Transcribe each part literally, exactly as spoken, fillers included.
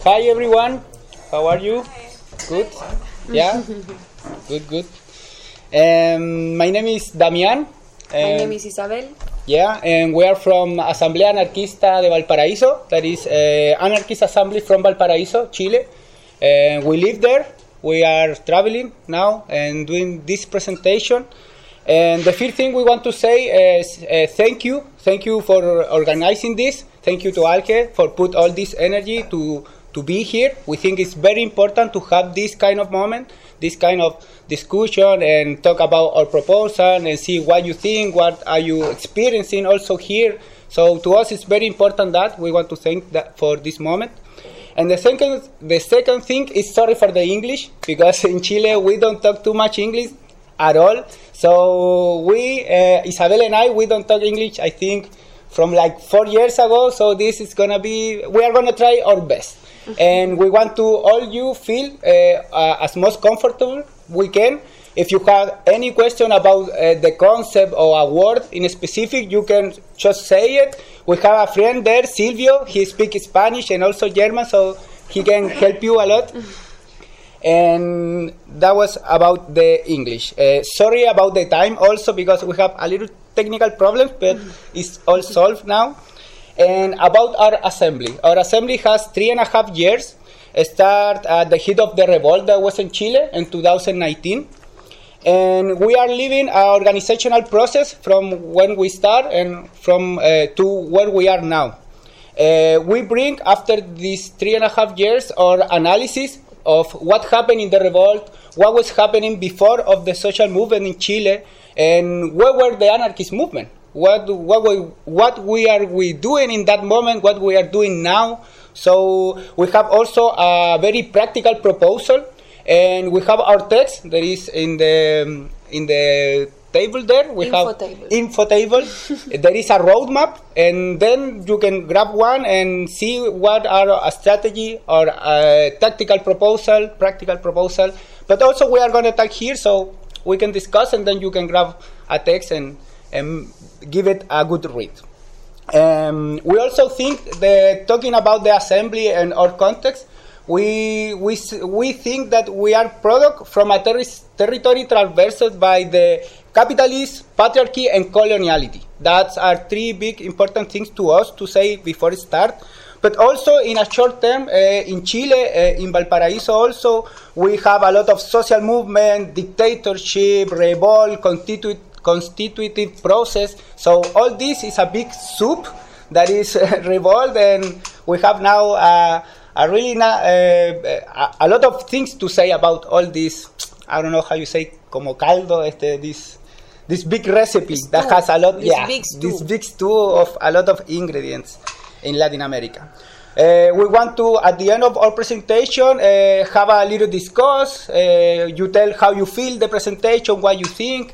Hi everyone, how are you? Good? Yeah? Good, good. Um, my name is Damián. My name is Isabel. Yeah, and we are from Asamblea Anarquista de Valparaíso, that is uh, Anarchist Assembly from Valparaíso, Chile. And we live there. We are traveling now and doing this presentation. And the first thing we want to say is uh, thank you. Thank you for organizing this. Thank you to Alke for put all this energy to, to be here. We think it's very important to have this kind of moment, this kind of discussion and talk about our proposal and see what you think, what are you experiencing also here. So to us it's very important that we want to thank that for this moment. And the second, the second thing is sorry for the English, because in Chile we don't talk too much English at all. So we, uh, Isabel and I, we don't talk English, I think, from like four years ago. So this is going to be, we are going to try our best. Mm-hmm. And we want to all you feel uh, uh, as most comfortable we can. If you have any question about uh, the concept or a word in specific, you can just say it. We have a friend there, Silvio. He speaks Spanish and also German, so he can help you a lot. And that was about the English. Uh, sorry about the time also, because we have a little technical problems, but it's all solved now. And about our assembly. Our assembly has three and a half years. Start at the heat of the revolt that was in Chile in two thousand nineteen. And we are living an organizational process from when we start and from uh, to where we are now. Uh, we bring, after these three and a half years, our analysis of what happened in the revolt, what was happening before of the social movement in Chile, and where were the anarchist movement? What what we, what we are we doing in that moment? What we are doing now? So we have also a very practical proposal, and we have our text that is in the in the table there. We info have table. info table. There is a roadmap, and then you can grab one and see what are a strategy or a tactical proposal, practical proposal. But also we are going to talk here, so we can discuss, and then you can grab a text and, and give it a good read. Um, we also think that talking about the assembly and our context, we we we think that we are product from a ter- territory traversed by the capitalism, patriarchy, and coloniality. That are three big important things to us to say before it start. But also in a short term, uh, in Chile, uh, in Valparaíso also, we have a lot of social movement, dictatorship, revolt, constitu- constitutive process. So all this is a big soup that is uh, revolt, and we have now uh, a really na- uh, a, a lot of things to say about all this. I don't know how you say, como caldo, este, this this big recipe stew. that has a lot, this yeah, big this big stew of a lot of ingredients in Latin America. Uh, we want to, at the end of our presentation, uh, have a little discuss. Uh, you tell how you feel the presentation, what you think,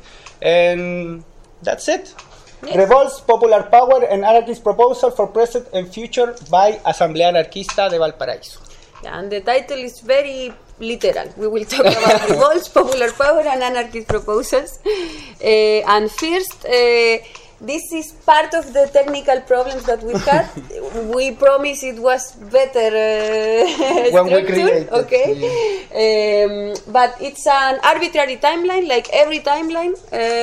and that's it. Yes. Revolts, Popular Power, and Anarchist Proposal for Present and Future by Asamblea Anarquista de Valparaíso. Yeah, and the title is very literal. We will talk about revolts, popular power, and anarchist proposals. Uh, and first, uh, this is part of the technical problems that we had. We promised it was better uh, when we structured, created, okay? Yeah. Um, but it's an arbitrary timeline, like every timeline.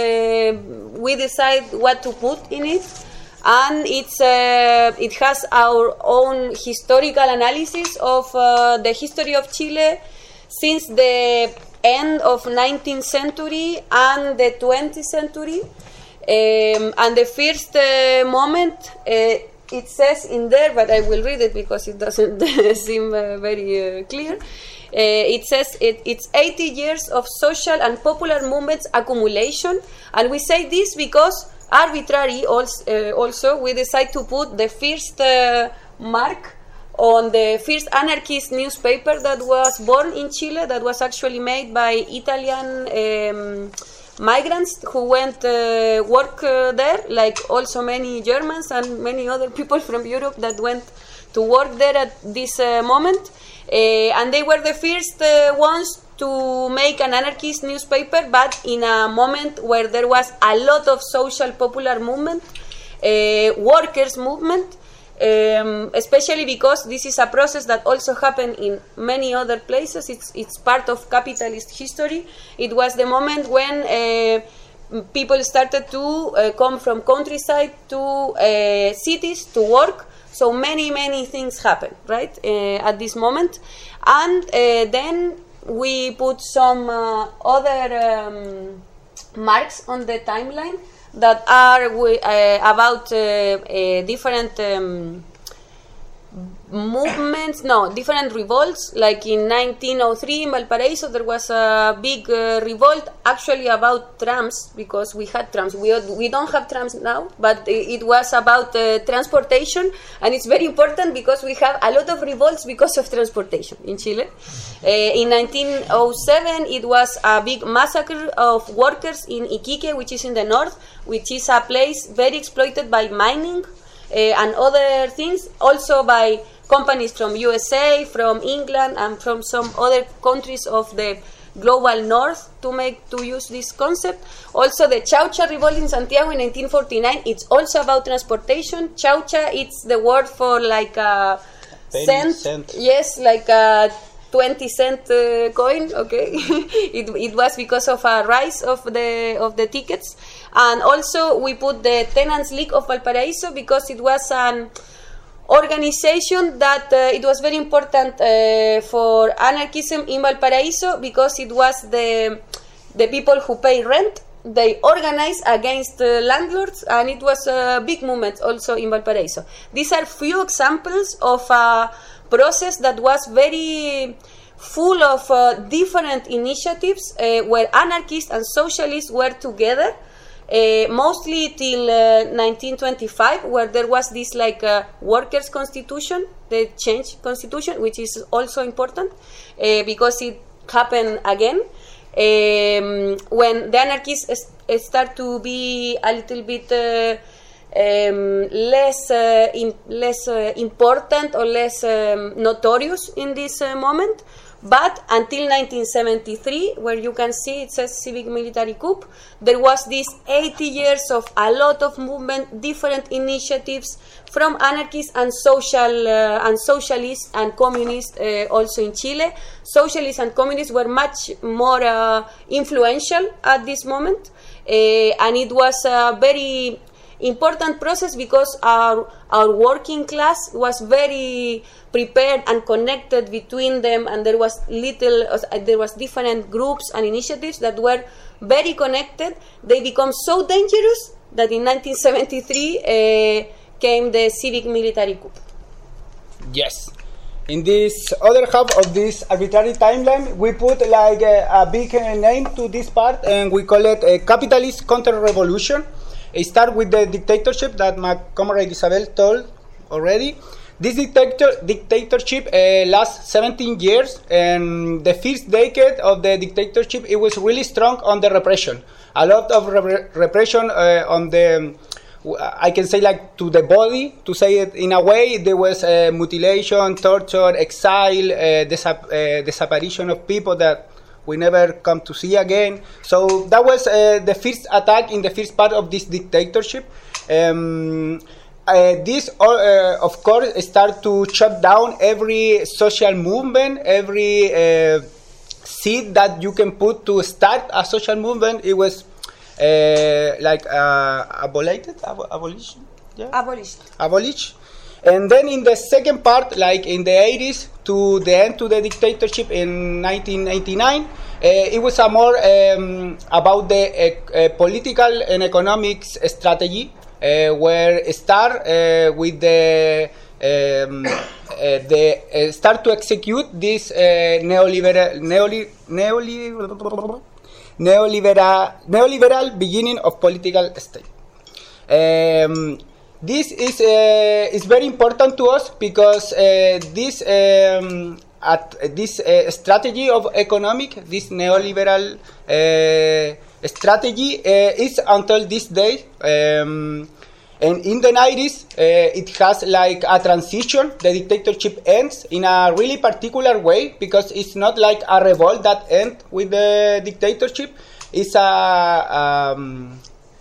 Uh, we decide what to put in it. And it's uh, it has our own historical analysis of uh, the history of Chile since the end of nineteenth century and the twentieth century. Um, and the first uh, moment, uh, it says in there, but I will read it because it doesn't seem uh, very uh, clear. Uh, it says it, it's eighty years of social and popular movements accumulation. And we say this because arbitrary also, uh, also we decide to put the first uh, mark on the first anarchist newspaper that was born in Chile, that was actually made by Italian um, migrants who went uh, work uh, there, like also many Germans and many other people from Europe that went to work there at this uh, moment. Uh, and they were the first uh, ones to make an anarchist newspaper, but in a moment where there was a lot of social popular movement, uh, workers movement, Um, especially because this is a process that also happened in many other places. It's it's part of capitalist history. It was the moment when uh, people started to uh, come from countryside to uh, cities to work. So many many things happened, right, uh, at this moment, and uh, then we put some uh, other um, marks on the timeline that are uh, about uh, uh, different um, movements, no, different revolts. Like in nineteen oh three in Valparaiso, there was a big uh, revolt actually about trams, because we had trams. We, we don't have trams now, but it was about uh, transportation, and it's very important because we have a lot of revolts because of transportation in Chile. Uh, in nineteen oh seven, it was a big massacre of workers in Iquique, which is in the north, which is a place very exploited by mining uh, and other things, also by companies from U S A, from England, and from some other countries of the global north to make to use this concept. Also, the Chaucha revolt in Santiago in nineteen forty-nine. It's also about transportation. Chaucha, it's the word for like a cent. cent. Yes, like a twenty cent uh, coin. Okay, it it was because of a rise of the of the tickets, and also we put the Tenants League of Valparaiso because it was an organization that uh, it was very important uh, for anarchism in Valparaiso, because it was the the people who pay rent. They organized against uh, landlords, and it was a big movement also in Valparaiso. These are few examples of a process that was very full of uh, different initiatives uh, where anarchists and socialists were together. Uh, mostly till uh, nineteen twenty-five, where there was this like uh, workers' constitution, the change constitution, which is also important uh, because it happened again um, when the anarchists uh, start to be a little bit uh, um, less uh, in, less uh, important or less um, notorious in this uh, moment. But until nineteen seventy-three, where you can see it says civic military coup, there was this eighty years of a lot of movement, different initiatives from anarchists and social uh, and socialists and communists uh, also in Chile. Socialists and communists were much more uh, influential at this moment, uh, and it was a very important process because our our working class was very prepared and connected between them, and there was little uh, there was different groups and initiatives that were very connected. They become so dangerous that in nineteen seventy-three uh, came the civic military coup. Yes. In this other half of this arbitrary timeline, we put like a, a big uh, name to this part, and we call it a capitalist counter-revolution. It starts with the dictatorship that my comrade Isabel told already. This dictator, dictatorship uh, lasts seventeen years, and the first decade of the dictatorship, it was really strong on the repression. A lot of re- repression uh, on the, I can say like to the body, to say it in a way. There was uh, mutilation, torture, exile, uh, disa- uh, disapparition of people that we never come to see again. So that was uh, the first attack in the first part of this dictatorship. Um, uh, this, uh, of course, start to shut down every social movement, every uh, seed that you can put to start a social movement. It was uh, like uh, abolished, Ab- abolition, yeah? Abolished. Abolished. And then in the second part, like in the eighties, to the end to the dictatorship in nineteen eighty-nine, uh, it was a more um, about the uh, uh, political and economics strategy, uh, where it start uh, with the um, uh, the uh, start to execute this uh, neoliberal neoli, neoli, neoliberal neoliberal beginning of political state. Um, This is uh, is very important to us because uh, this um, at this uh, strategy of economic, this neoliberal uh, strategy uh, is until this day. Um, and in the nineties, uh, it has like a transition. The dictatorship ends in a really particular way because it's not like a revolt that ends with the dictatorship. It's a um,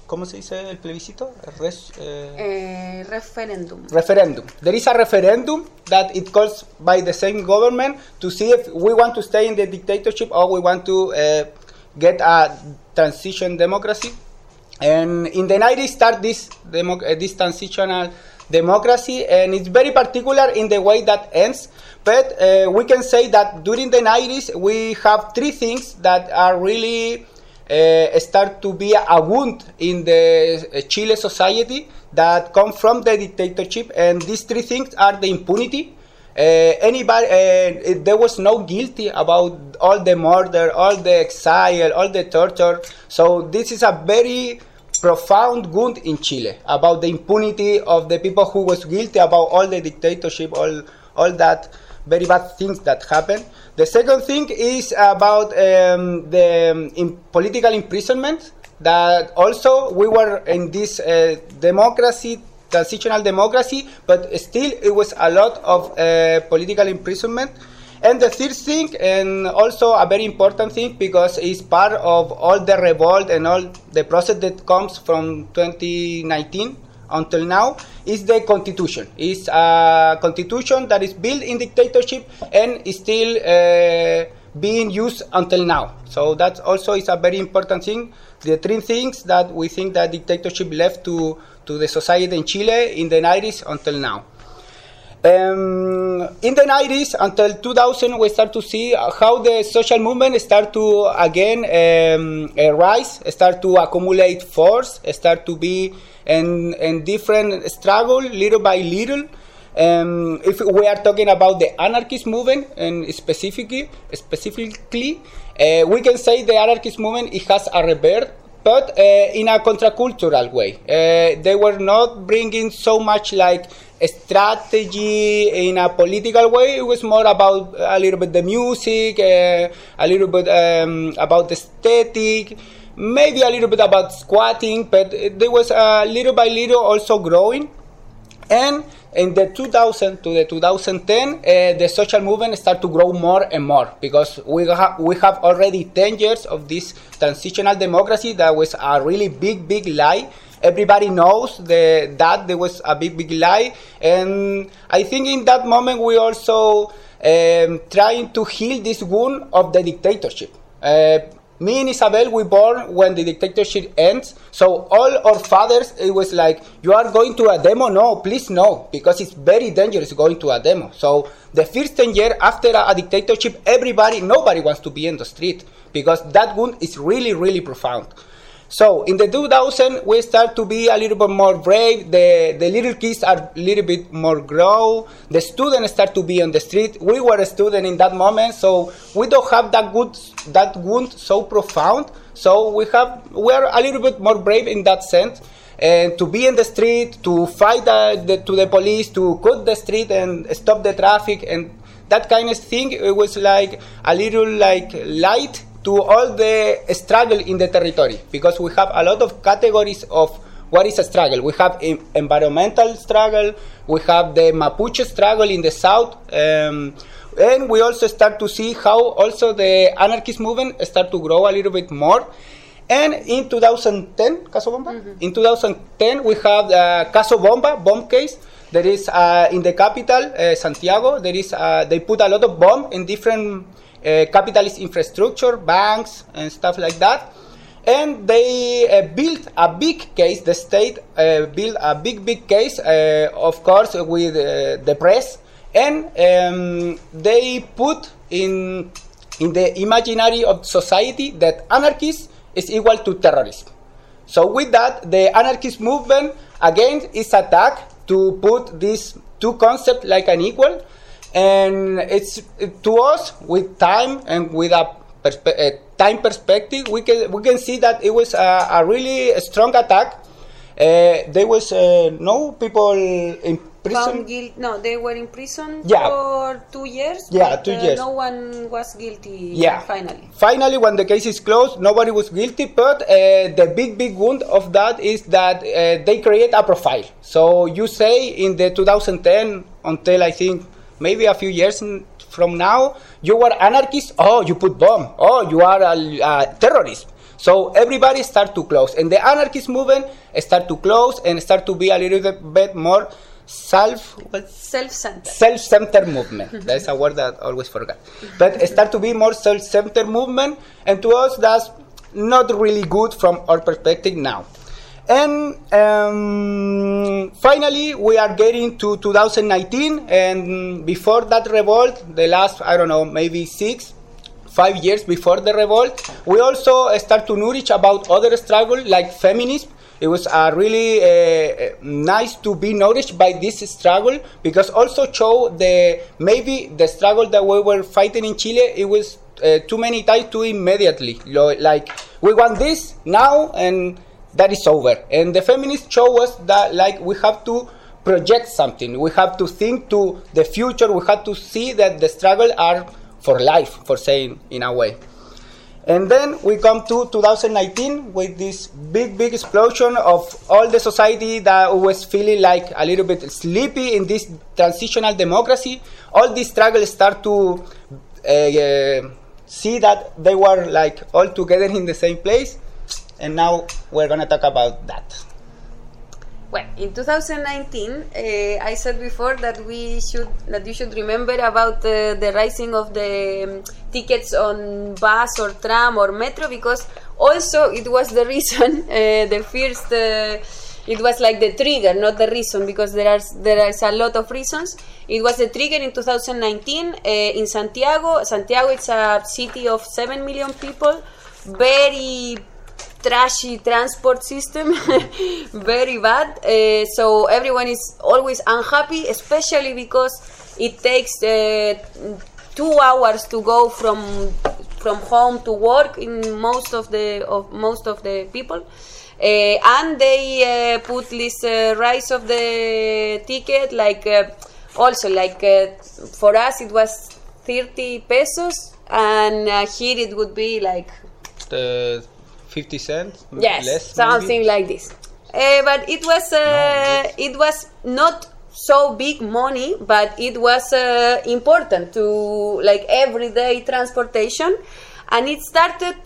¿cómo se dice el plebiscito? Res, eh, eh, referendum. Referendum. There is a referendum that it calls by the same government to see if we want to stay in the dictatorship or we want to uh, get a transition democracy. And in the nineties start this demo- uh, this transitional democracy, and it's very particular in the way that ends. But uh, we can say that during the nineties we have three things that are really uh, start to be a wound in the uh, Chile society that come from the dictatorship, and these three things are the impunity. Uh, anybody, uh, there was no guilty about all the murder, all the exile, all the torture. So this is a very profound wound in Chile about the impunity of the people who was guilty about all the dictatorship, all all that very bad things that happened. The second thing is about um, the um, in political imprisonment. That also we were in this uh, democracy. Transitional democracy, but still it was a lot of uh, political imprisonment. And the third thing, and also a very important thing, because it's part of all the revolt and all the process that comes from twenty nineteen until now, is the constitution. It's a constitution that is built in dictatorship and is still uh, being used until now. So that also is a very important thing. The three things that we think that dictatorship left to to the society in Chile in the nineties until now. Um, in the nineties until two thousand, we start to see how the social movement start to again um, uh, rise, start to accumulate force, start to be in, in different struggle, little by little. Um, if we are talking about the anarchist movement, and specifically, specifically, uh, we can say the anarchist movement it has a rebirth. But uh, in a contracultural way. Uh, they were not bringing so much like a strategy in a political way. It was more about a little bit the music, uh, a little bit um, about the aesthetic, maybe a little bit about squatting, but there was a uh, little by little also growing. And in the two thousand to the two thousand ten, uh, the social movement started to grow more and more because we, ha- we have already ten years of this transitional democracy that was a really big, big lie. Everybody knows the, that there was a big, big lie. And I think in that moment we also um, trying to heal this wound of the dictatorship. Uh, Me and Isabel, we born when the dictatorship ends. So all our fathers, it was like, you are going to a demo? No, please no, because it's very dangerous going to a demo. So the first ten years after a, a dictatorship, everybody, nobody wants to be in the street because that wound is really, really profound. So in the two thousand, we start to be a little bit more brave. The the little kids are a little bit more grow. The students start to be on the street. We were a student in that moment, so we don't have that good that wound so profound. So we have we are a little bit more brave in that sense, and to be in the street, to fight the, the, to the police, to cut the street and stop the traffic, and that kind of thing. It was like a little like light to all the struggle in the territory, because we have a lot of categories of what is a struggle. We have em- environmental struggle, we have the Mapuche struggle in the south, um, and we also start to see how also the anarchist movement start to grow a little bit more. And in two thousand ten, Caso Bomba? Mm-hmm. In two thousand ten, we have the Caso Bomba, bomb case. There is, uh, in the capital, uh, Santiago, there is, uh, they put a lot of bomb in different uh, capitalist infrastructure, banks, and stuff like that. And they uh, built a big case, the state uh, built a big, big case, uh, of course, with uh, the press. And um, they put in, in the imaginary of society that anarchists is equal to terrorism. So with that, the anarchist movement, again, is attacked to put these two concepts like an equal. And it's to us, with time and with a, perspe- a time perspective, we can we can see that it was a, a really strong attack. Uh, there was uh, no people in prison. Guil- no, they were in prison yeah. for two years. Yeah, but, two uh, years. No one was guilty. Yeah. Finally. Finally, when the case is closed, nobody was guilty. But uh, the big, big wound of that is that uh, they create a profile. So you say in the two thousand ten until I think maybe a few years from now, you were anarchist. Oh, you put bomb. Oh, you are a, a terrorist. So everybody start to close, and the anarchist movement start to close and start to be a little bit more self self-centered self-centered movement. That's a word that I always forget. But start to be more self-centered movement, and to us that's not really good from our perspective now. And um, finally, we are getting to two thousand nineteen, and before that revolt, the last, I don't know, maybe six, five years before the revolt, we also start to nourish about other struggles like feminism. It was uh, really uh, nice to be nourished by this struggle, because also show the maybe the struggle that we were fighting in Chile, it was uh, too many times too immediately. Like, we want this now, and that is over. And the feminists show us that, like, we have to project something. We have to think to the future. We have to see that the struggle are for life, for saying in a way. And then we come to two thousand nineteen with this big, big explosion of all the society that was feeling like a little bit sleepy in this transitional democracy. All these struggles start to uh, uh, see that they were like all together in the same place. And now we're going to talk about that. Well, in two thousand nineteen, uh, I said before that we should that you should remember about uh, the rising of the um, tickets on bus or tram or metro, because also it was the reason, uh, the first, uh, it was like the trigger, not the reason, because there are there is a lot of reasons. It was the trigger in two thousand nineteen uh, in Santiago. Santiago is a city of seven million people, very trashy transport system, very bad. Uh, so everyone is always unhappy, especially because it takes uh, two hours to go from from home to work in most of the of most of the people. Uh, and they uh, put this uh, rise of the ticket, like uh, also like uh, for us it was thirty pesos, and uh, here it would be like the fifty cents, yes, less, something maybe? like this. Uh, but it was uh, no, it was not so big money, but it was uh, important to like everyday transportation, and it started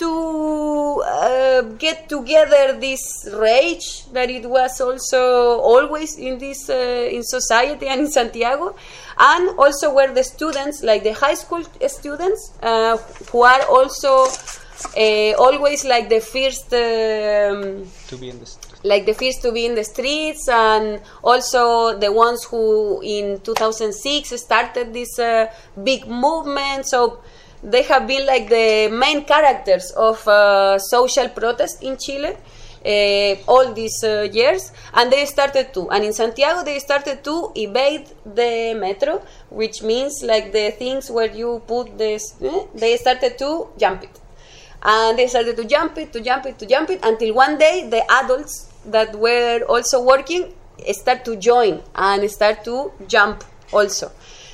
to uh, get together this rage that it was also always in this uh, in society and in Santiago, and also where the students, like the high school students, uh, who are also Uh, always like the first um, to be in the street. like the first to be in the streets, and also the ones who in two thousand six started this uh, big movement. So they have been like the main characters of uh, social protest in Chile uh, all these uh, years, and they started to and in Santiago they started to evade the metro, which means like the things where you put this, eh, they started to jump it. And they started to jump it, to jump it, to jump it, until one day the adults that were also working start to join and start to jump also.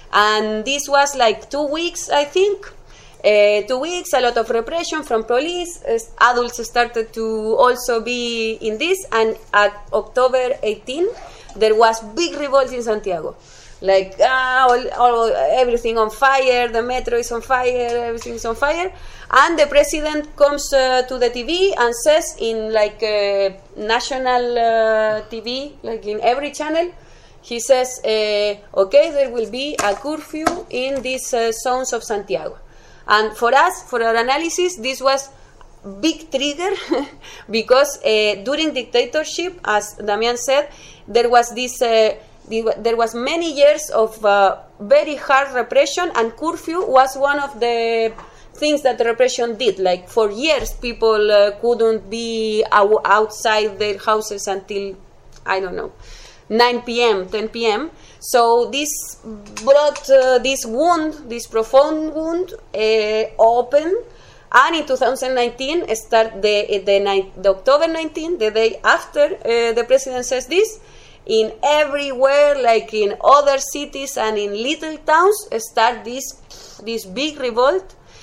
And this was like two weeks, I think. Uh, two weeks, a lot of repression from police. Uh, adults started to also be in this. And at October eighteenth, there was big revolt in Santiago. Like, ah, all, all, everything on fire, the metro is on fire, everything is on fire. And the president comes uh, to the T V and says in like uh, national uh, T V, like in every channel, he says, uh, okay, there will be a curfew in these uh, zones of Santiago. And for us, for our analysis, this was big trigger because uh, during dictatorship, as Damian said, there was this... Uh, There was many years of uh, very hard repression, and curfew was one of the things that the repression did. Like for years, people uh, couldn't be out- outside their houses until, I don't know, nine p.m., ten p.m. So this brought uh, this wound, this profound wound, uh, open. And in two thousand nineteen, start the the, ni- the October nineteenth, the day after uh, the president says this, in everywhere, like in other cities and in little towns, start this this big revolt.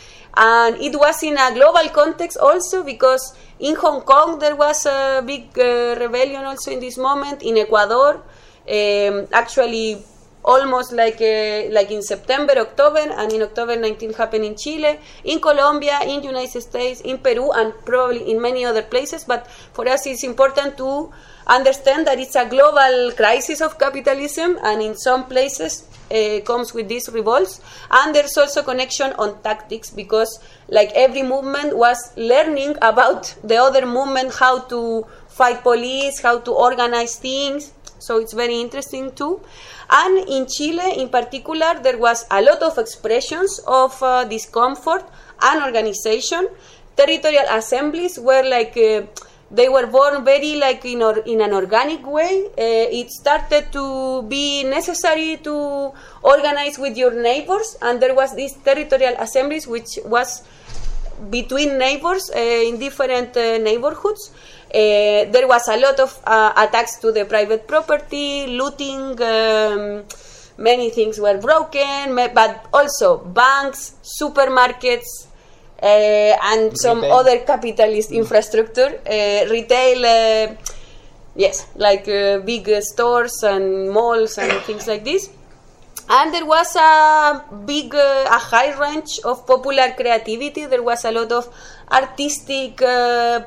And it was in a global context also, because in Hong Kong there was a big uh, rebellion also in this moment. In Ecuador, um, actually almost like uh, like in September, October, and in October nineteenth happened in Chile, in Colombia, in United States, in Peru, and probably in many other places. But for us, it's important to understand that it's a global crisis of capitalism, and in some places uh, comes with these revolts. And there's also connection on tactics, because like every movement was learning about the other movement, how to fight police, how to organize things. So it's very interesting too. And in Chile in particular, there was a lot of expressions of uh, discomfort and organization. Territorial assemblies were like uh, they were born very like in, or, in an organic way. Uh, it started to be necessary to organize with your neighbors, and there was these territorial assemblies which was between neighbors uh, in different uh, neighborhoods. Uh, there was a lot of uh, attacks to the private property, looting, um, many things were broken, but also banks, supermarkets, uh, and retail. Some other capitalist mm. infrastructure, uh, retail, uh, yes, like uh, big uh, stores and malls and things like this. And there was a big, uh, a high range of popular creativity. There was a lot of artistic uh,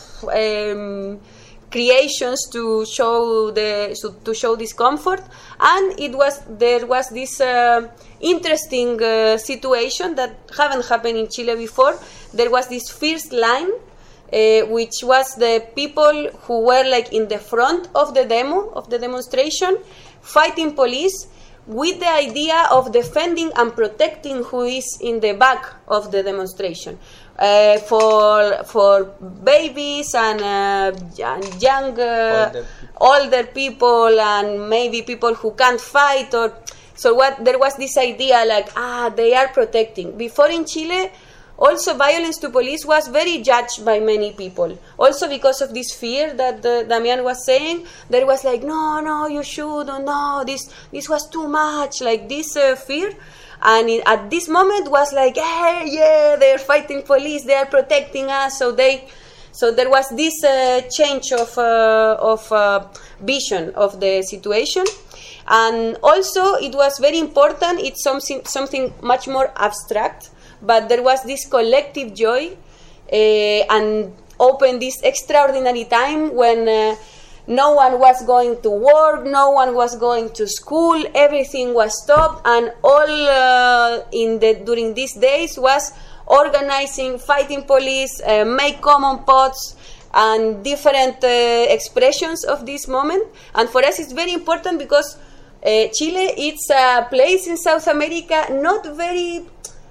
um, creations to show the to show discomfort, and it was there was this uh, interesting uh, situation that haven't happened in Chile before. There was this first line, uh, which was the people who were like in the front of the demo of the demonstration, fighting police, with the idea of defending and protecting who is in the back of the demonstration, uh, for for babies and, uh, and young uh, older, people. older people and maybe people who can't fight. Or so what there was this idea like ah they are protecting. Before in Chile, also violence to police was very judged by many people. Also because of this fear that uh, Damian was saying, there was like, no, no, you shouldn't, no, this this was too much, like this uh, fear. And it, at this moment was like, hey, yeah, they're fighting police, they are protecting us. So they, so there was this uh, change of uh, of uh, vision of the situation. And also it was very important, it's something, something much more abstract, but there was this collective joy uh, and opened this extraordinary time when uh, no one was going to work, no one was going to school, everything was stopped, and all uh, in the during these days was organizing, fighting police, uh, make common pots, and different uh, expressions of this moment. And for us it's very important because uh, Chile, it's a place in South America not very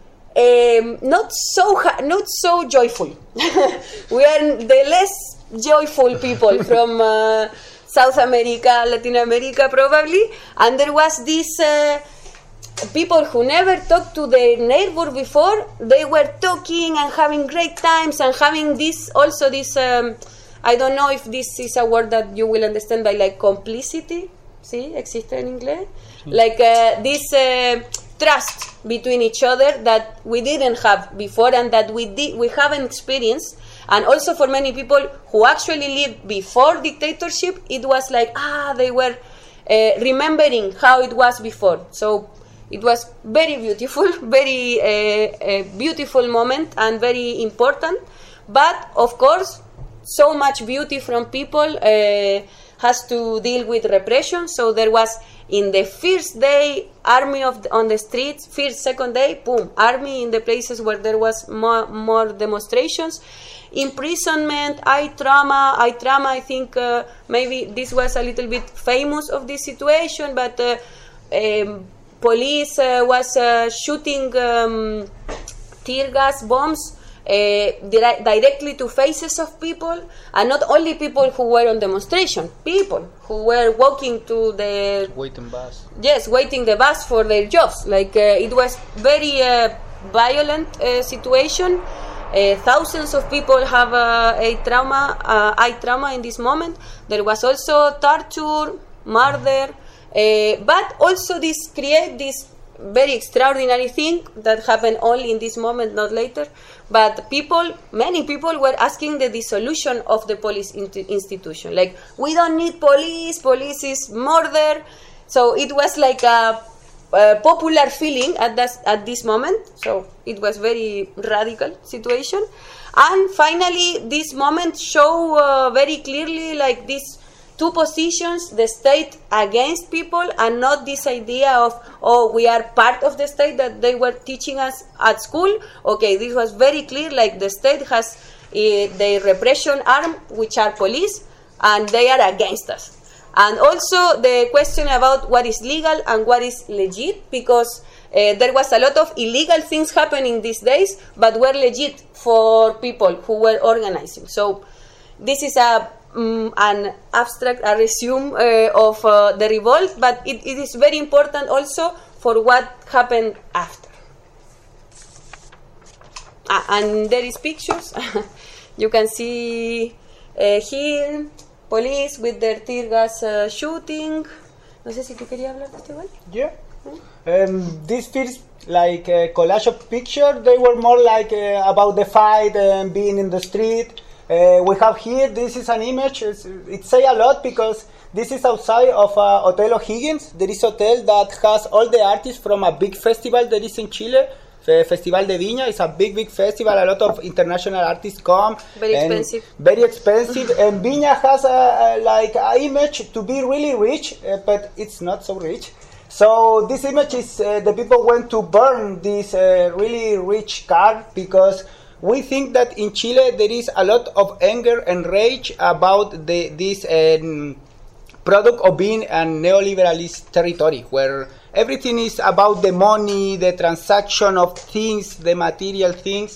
Um, not so ha- not so joyful. We are the less joyful people from uh, South America, Latin America probably, and there was this uh, people who never talked to their neighbor before. They were talking and having great times and having this also this um, I don't know if this is a word that you will understand by like complicity. ¿Sí? ¿Existe en inglés? Sí. Like uh, this uh, trust between each other that we didn't have before and that we did we haven't experienced. And also for many people who actually lived before dictatorship, it was like ah they were uh, remembering how it was before. So it was very beautiful, very uh, a beautiful moment and very important. But of course, so much beauty from people uh, has to deal with repression. So there was, in the first day, army of the, on the streets. First, second day, boom, army in the places where there was more, more demonstrations. Imprisonment, eye trauma. Eye trauma, I think uh, maybe this was a little bit famous of this situation, but uh, um, police uh, was uh, shooting um, tear gas bombs Uh, di- directly to faces of people, and not only people who were on demonstration, people who were walking to the waiting bus. Yes, waiting the bus for their jobs. Like uh, it was very uh, violent uh, situation. Uh, thousands of people have uh, a trauma, uh, eye trauma in this moment. There was also torture, murder, uh, but also this create this very extraordinary thing that happened only in this moment, not later. But people, many people were asking the dissolution of the police in- institution. Like, we don't need police, police is murder. So it was like a, a popular feeling at this, at this moment. So it was very radical situation. And finally, this moment show uh, very clearly like these two positions, the state against people, and not this idea of, oh, we are part of the state that they were teaching us at school. Okay, this was very clear, like the state has uh, the repression arm, which are police, and they are against us. And also the question about what is legal and what is legit, because uh, there was a lot of illegal things happening these days, but were legit for people who were organizing. So this is a um, an abstract, a resume uh, of uh, the revolt, but it, it is very important also for what happened after. Ah, and there is pictures. You can see uh, here police with their tear gas uh, shooting. No sé si tú querías hablar de esto igual. Yeah. Um, this first like uh, collage of picture, they were more like uh, about the fight and being in the street. Uh, we have here, this is an image, it's, it say a lot because this is outside of uh, Hotel O'Higgins. There is a hotel that has all the artists from a big festival that is in Chile. The Festival de Viña is a big, big festival. A lot of international artists come. Very expensive. Very expensive. And Viña has a, a like an image to be really rich, uh, but it's not so rich. So this image is uh, the people went to burn this uh, really rich car because we think that in Chile there is a lot of anger and rage about the, this um, product of being a neoliberalist territory where everything is about the money, the transaction of things, the material things.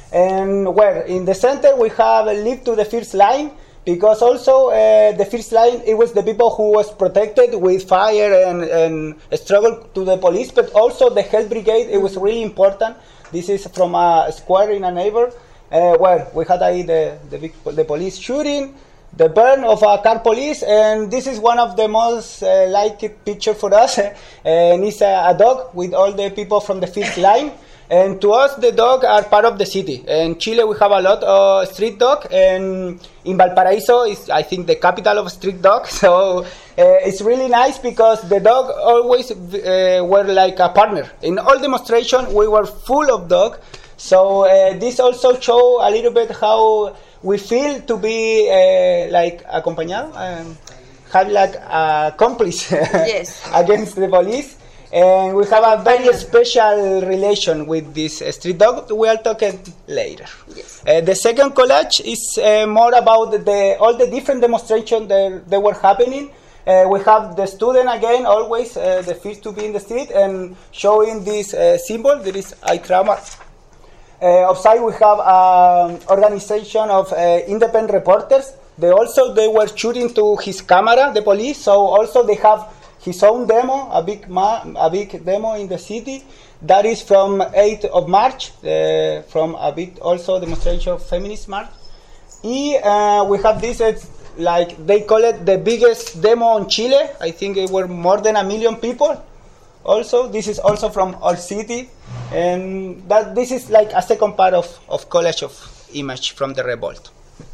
And where in the center we have Live to the First Line, because also uh, the first line, it was the people who was protected with fire and, and struggle to the police, but also the health brigade, it was really important. This is from a square in a neighbor, uh, where we had uh, the, the, big, the police shooting, the burn of a car police, and this is one of the most uh, liked picture for us, and it's a, a dog with all the people from the first line. And to us, the dog are part of the city. In Chile, we have a lot of street dog, and in Valparaiso is, I think, the capital of street dog. So uh, it's really nice because the dog always uh, were like a partner. In all demonstration, we were full of dog. So uh, this also show a little bit how we feel to be uh, like acompañado, um, have like a accomplice yes. against the police. And we have a very special relation with this uh, street dog. We'll talk it later. Yes. Uh, the second collage is uh, more about the all the different demonstrations that, that were happening. Uh, we have the student again, always uh, the first to be in the street and showing this uh, symbol. There is I trauma. Uh, outside we have an organization of uh, independent reporters. They also they were shooting to his camera, the police. So also they have his own demo, a big ma- a big demo in the city. That is from eighth of March, uh, from a big also demonstration of feminist march. And uh, we have this, it's like they call it the biggest demo in Chile. I think it were more than a million people. Also, this is also from our city, and that this is like a second part of, of collage of image from the revolt.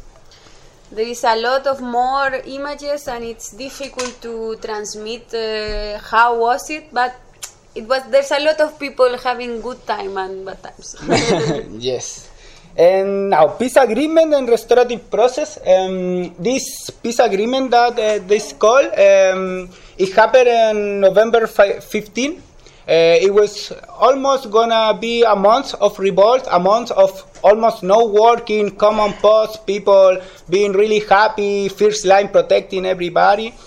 There is a lot of more images, and it's difficult to transmit uh, how was it, but it was. There's a lot of people having good time and bad times. Yes. And now, peace agreement and restorative process. Um, this peace agreement that uh, this call, um, it happened on November fifteenth. Uh, it was almost gonna be a month of revolt, a month of almost no working, common post, people being really happy, first line protecting everybody.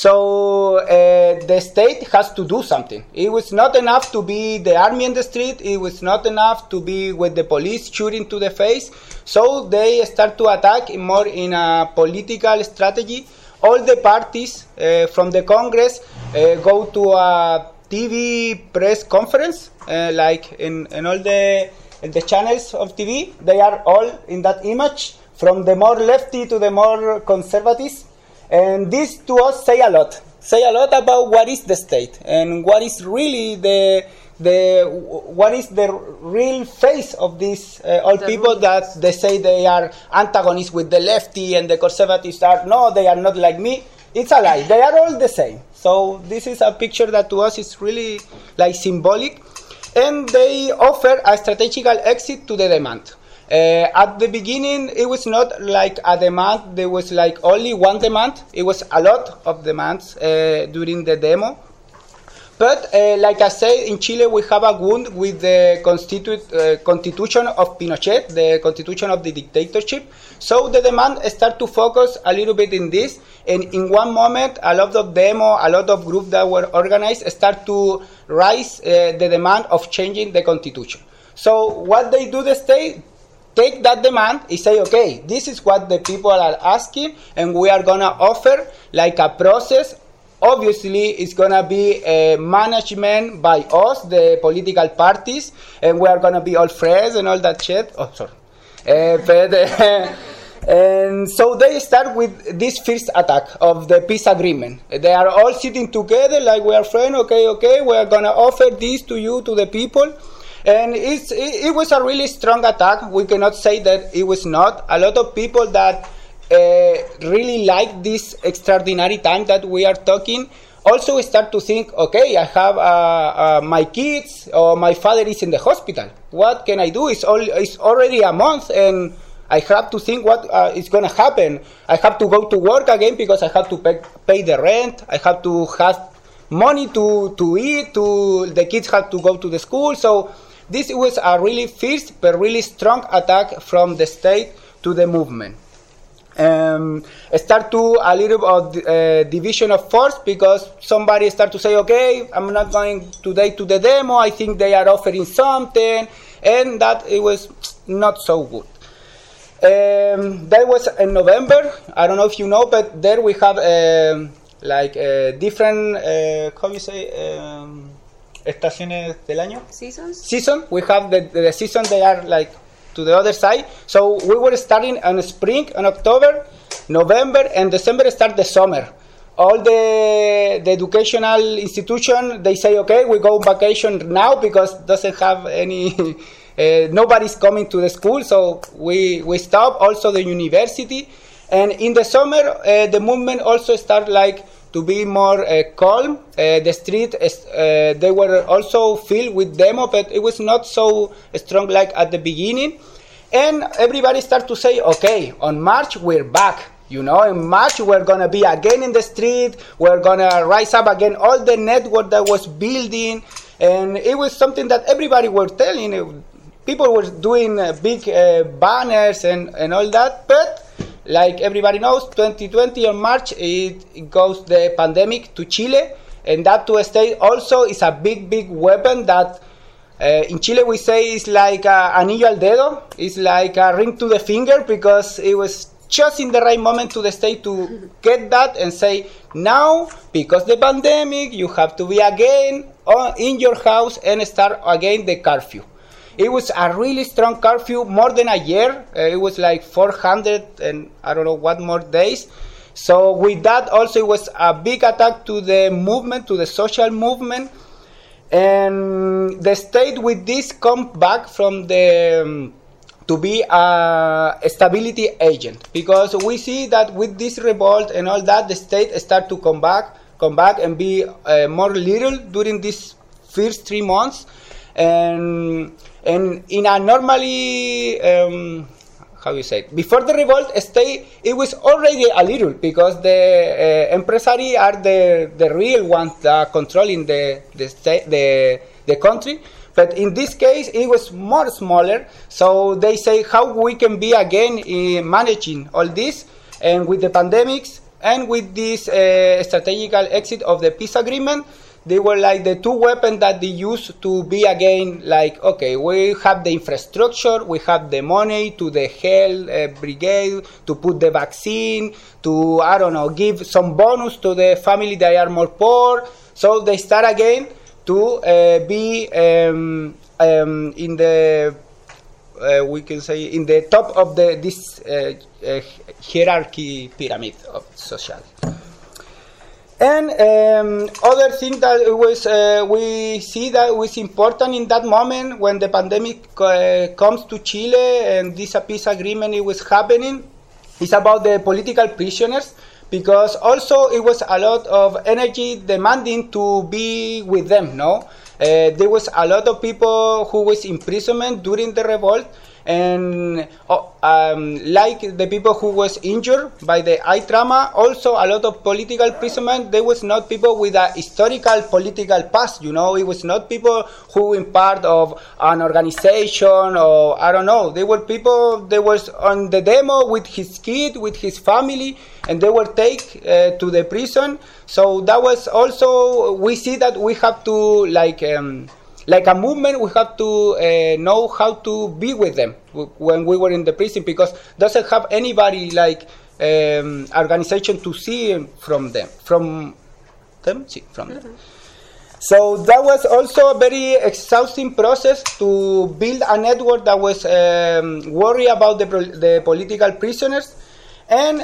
So uh, the state has to do something. It was not enough to be the army in the street. It was not enough to be with the police shooting to the face. So they start to attack more in a political strategy. All the parties uh, from the Congress uh, go to a T V press conference, uh, like in, in all the in the channels of T V. They are all in that image, from the more lefty to the more conservatives. And this to us say a lot, say a lot about what is the state and what is really the the what is the real face of these uh, all the people rulers. That they say they are antagonists with the lefty and the conservatives are no, they are not like me. It's a lie. They are all the same. So this is a picture that to us is really like symbolic. And they offer a strategical exit to the demand. Uh, at the beginning, it was not like a demand. There was like only one demand. It was a lot of demands uh, during the demo. But uh, like I said, in Chile, we have a wound with the constitu- uh, constitution of Pinochet, the constitution of the dictatorship. So the demand start to focus a little bit in this. And in one moment, a lot of demo, a lot of groups that were organized start to rise uh, the demand of changing the constitution. So what they do, the state, take that demand and say, okay, this is what the people are asking, and we are going to offer like a process. Obviously, it's going to be a management by us, the political parties, and we are going to be all friends and all that shit. Oh, sorry. Uh, but, uh, and so they start with this first attack of the peace agreement. They are all sitting together like we are friends, okay, okay, we are going to offer this to you, to the people. And it's, it, it was a really strong attack. We cannot say that it was not. A lot of people that Uh, really like this extraordinary time that we are talking also start to think, okay, I have uh, uh, my kids or my father is in the hospital. What can I do? It's, all, it's already a month and I have to think what uh, is going to happen. I have to go to work again because I have to pay, pay the rent. I have to have money to, to eat. To the kids have to go to the school. So this was a really fierce but really strong attack from the state to the movement. Um, start to a little bit of uh, division of force because somebody start to say, okay, I'm not going today to the demo. I think they are offering something, and that it was not so good. Um, that was in November. I don't know if you know, but there we have um, like uh, different, uh, how you say, um, estaciones del año? Seasons. Season. We have the the season. They are like to the other side. So we were starting in spring, in October, November, and December start the summer. All the the educational institution, they say, okay, we go on vacation now because doesn't have any, uh, nobody's coming to the school, so we, we stop. Also the university. And in the summer, uh, the movement also start like to be more uh, calm. Uh, the street, uh, they were also filled with demo, but it was not so strong like at the beginning. And everybody started to say, okay, on March, we're back. You know, in March, we're going to be again in the street. We're going to rise up again all the network that was building. And it was something that everybody were telling. People were doing uh, big uh, banners and, and all that, but like everybody knows, twenty twenty in March, it, it goes the pandemic to Chile, and that to a state also is a big, big weapon that uh, in Chile we say is like a anillo al dedo, it's like a ring to the finger, because it was just in the right moment to the state to get that and say, now, because the pandemic, you have to be again on, in your house and start again the curfew. It was a really strong curfew, more than a year. Uh, it was like four hundred and I don't know what more days. So with that also it was a big attack to the movement, to the social movement. And the state with this come back from the, um, to be a, a stability agent. Because we see that with this revolt and all that, the state start to come back, come back and be uh, more little during these first three months. And and in a normally, um, how you say it? Before the revolt, state, it was already a little, because the uh, empresari are the, the real ones that are controlling the the, state, the the country. But in this case, it was more smaller. So they say how we can be again in managing all this, and with the pandemics and with this uh, strategical exit of the peace agreement. They were like the two weapons that they used to be again like, okay, we have the infrastructure, we have the money to the health uh, brigade, to put the vaccine, to, I don't know, give some bonus to the family that are more poor. So they start again to uh, be um, um, in the, uh, we can say, in the top of the this uh, uh, hierarchy pyramid of society. And um, other thing that it was, uh, we see that was important in that moment when the pandemic uh, comes to Chile and this peace agreement it was happening, is about the political prisoners. because also it was a lot of energy demanding to be with them, no? Uh, there was a lot of people who was imprisonment during the revolt, and uh, um, like the people who was injured by the eye trauma, also a lot of political imprisonment. There was not people with a historical political past, you know. It was not people who were part of an organization or I don't know. They were people. They was on the demo with his kid, with his family, and they were taken uh, to the prison. So that was also, we see that we have to like. Um, Like a movement, we have to uh, know how to be with them w- when we were in the prison, because doesn't have anybody like um, organization to see from them, from them, see, from mm-hmm. them. So that was also a very exhausting process to build a network that was um, worried about the, the political prisoners, and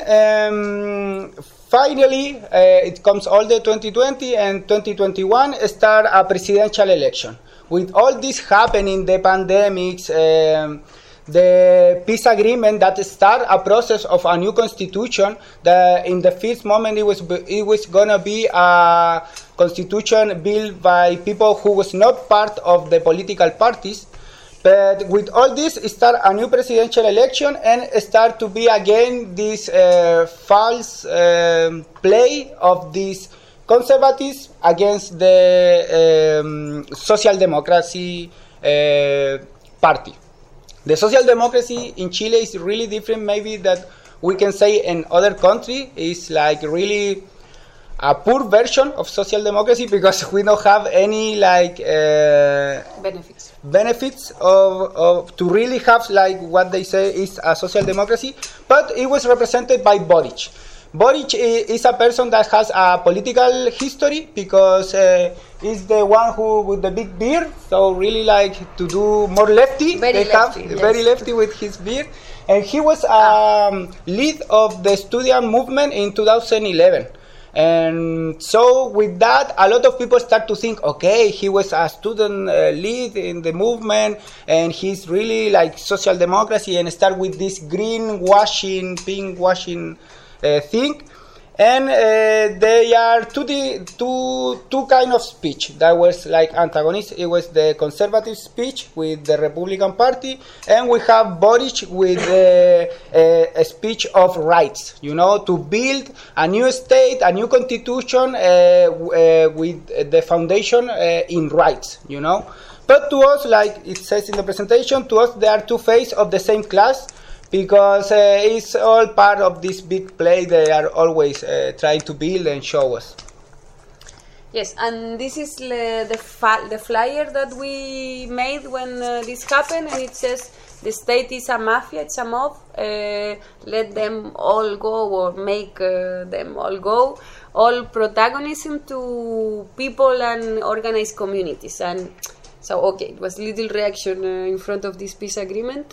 um, finally uh, it comes all the twenty twenty and twenty twenty-one start a presidential election. With all this happening, the pandemics, um, the peace agreement that start a process of a new constitution, that in the first moment it was it was gonna be a constitution built by people who was not part of the political parties. But with all this, start a new presidential election and start to be again this uh, false uh, play of these conservatives against the um, social democracy uh, party. The social democracy in Chile is really different, maybe that we can say in other countries. It's like really a poor version of social democracy, because we don't have any like uh, benefits benefits of, of to really have like what they say is a social democracy. But it was represented by Boric. Boric is a person that has a political history, because uh, he's the one who with the big beard, so really like to do more lefty. Very they lefty, have yes. Very lefty with his beard, and he was um, lead of the student movement in two thousand eleven. And so with that, a lot of people start to think, okay, he was a student uh, lead in the movement, and he's really like social democracy, and start with this green washing, pink washing uh, thing. And uh, they are two, di- two, two kind of speech that was like antagonist. It was the conservative speech with the Republican Party, and we have Boric with uh, a, a speech of rights, you know, to build a new state, a new constitution uh, uh, with the foundation uh, in rights, you know. But to us, like it says in the presentation, to us they are two faces of the same class, because uh, it's all part of this big play they are always uh, trying to build and show us. Yes, and this is le, the fa- the flyer that we made when uh, this happened, and it says the state is a mafia, it's a mob, uh, let them all go, or make uh, them all go, all protagonism to people and organized communities. And so, okay, it was little reaction uh, in front of this peace agreement.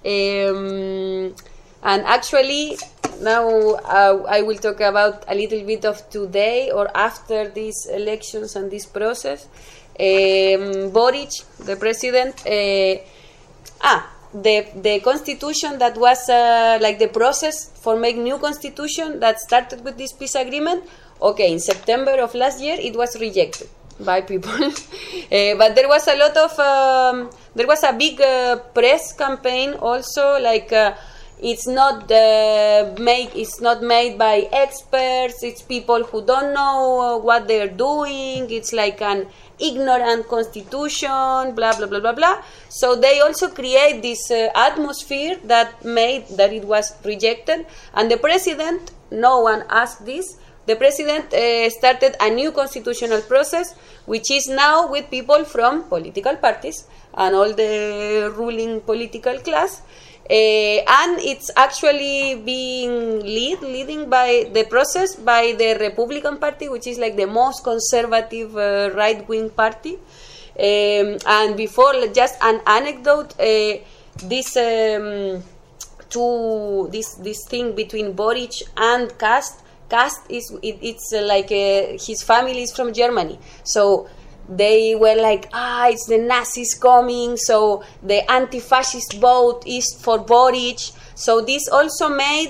Um, and actually, now uh, I will talk about a little bit of today or after these elections and this process. Um, Boric, the president, uh, ah, the the constitution that was uh, like the process for make new constitution that started with this peace agreement. Okay, in September of last year, it was rejected by people, uh, but there was a lot of um, there was a big uh, press campaign also, like uh, it's not uh, made it's not made by experts, it's people who don't know uh, what they're doing, it's like an ignorant constitution, blah blah blah blah blah. So they also create this uh, atmosphere that made that it was rejected, and the president, no one asked this. The president uh, started a new constitutional process, which is now with people from political parties and all the ruling political class. Uh, and it's actually being lead, leading by the process by the Republican Party, which is like the most conservative uh, right-wing party. Um, and before, just an anecdote, uh, this um, two, this this thing between Boric and Kast, Kast is it, it's uh, like uh, his family is from Germany, so they were like, ah, it's the Nazis coming, so the anti-fascist vote is for Boric. So this also made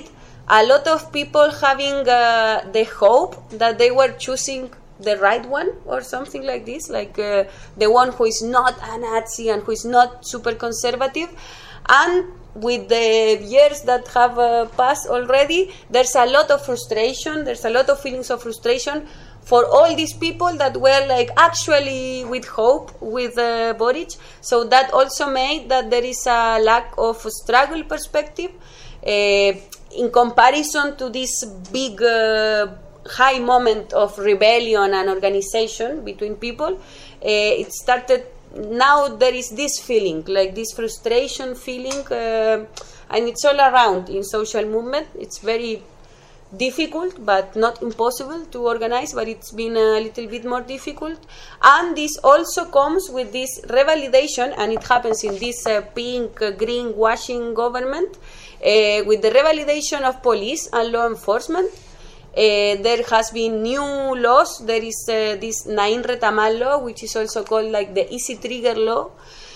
a lot of people having uh, the hope that they were choosing the right one or something like this, like uh, the one who is not a Nazi and who is not super conservative. And with the years that have uh, passed already, there's a lot of frustration, there's a lot of feelings of frustration for all these people that were like actually with hope with uh, Boric. So that also made that there is a lack of struggle perspective uh, in comparison to this big uh, high moment of rebellion and organization between people. Uh, it started, now there is this feeling, like this frustration feeling, uh, and it's all around in social movement. It's very difficult, but not impossible to organize, but it's been a little bit more difficult. And this also comes with this revalidation, and it happens in this uh, pink, uh, green washing government, uh, with the revalidation of police and law enforcement. Uh, there has been new laws. There is uh, this Nain Retamal law, which is also called like the easy trigger law,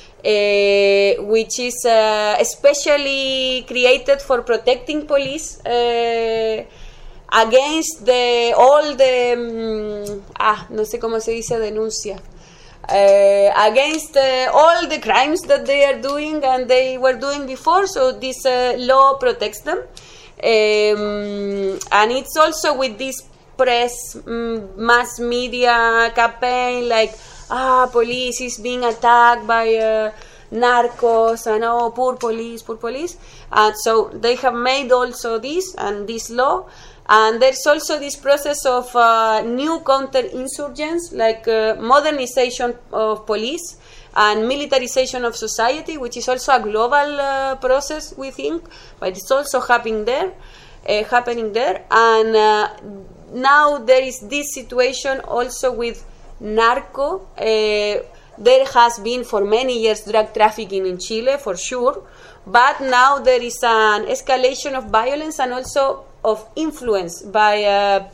uh, which is uh, especially created for protecting police uh, against the all the um, ah no sé cómo se dice denuncia uh, against uh, all the crimes that they are doing and they were doing before. So this uh, law protects them. Um, and it's also with this press, um, mass media campaign, like, ah, police is being attacked by uh, narcos, and oh, poor police, poor police. And so they have made also this and this law. And there's also this process of uh, new counterinsurgents, like uh, modernization of police and militarization of society, which is also a global uh, process, we think, but it's also happening there, uh, happening there. And uh, now there is this situation also with narco. Uh, there has been for many years drug trafficking in Chile, for sure, but now there is an escalation of violence and also of influence by uh,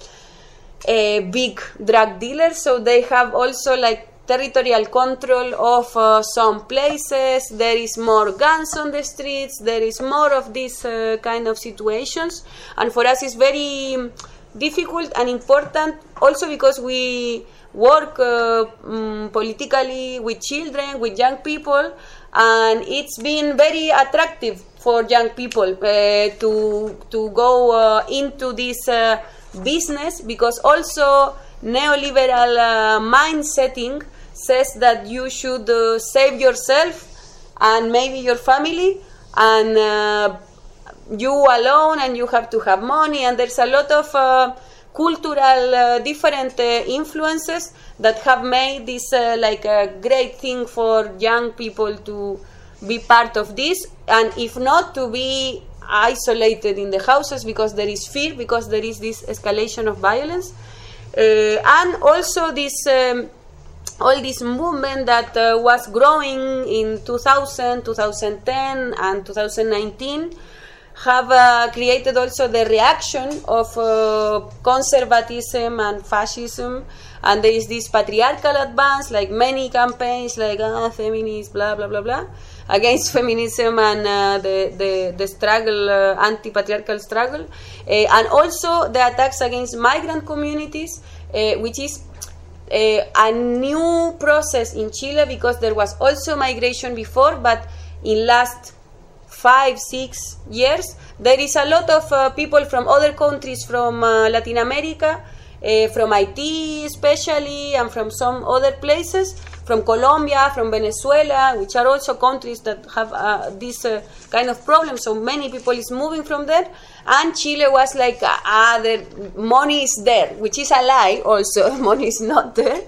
a big drug dealers. So they have also like territorial control of uh, some places. There is more guns on the streets. There is more of these uh, kind of situations. And for us it's very um, difficult and important also because we work uh, um, politically with children, with young people, and it's been very attractive for young people uh, to, to go uh, into this uh, business, because also neoliberal uh, mind setting says that you should uh, save yourself and maybe your family, and uh, you alone, and you have to have money, and there's a lot of uh, cultural uh, different uh, influences that have made this uh, like a great thing for young people to be part of this, and if not, to be isolated in the houses because there is fear, because there is this escalation of violence. Uh, and also this um, all this movement that uh, was growing in two thousand, twenty ten and two thousand nineteen have uh, created also the reaction of uh, conservatism and fascism, and there is this patriarchal advance, like many campaigns like ah, feminists, blah blah blah blah, against feminism and uh, the, the, the struggle, uh, anti-patriarchal struggle, uh, and also the attacks against migrant communities, uh, which is uh, a new process in Chile, because there was also migration before, but in last five, six years, there is a lot of uh, people from other countries, from uh, Latin America, uh, from Haiti especially, and from some other places, from Colombia, from Venezuela, which are also countries that have uh, this uh, kind of problem. So many people is moving from there, and Chile was like, ah, the money is there, which is a lie also, money is not there,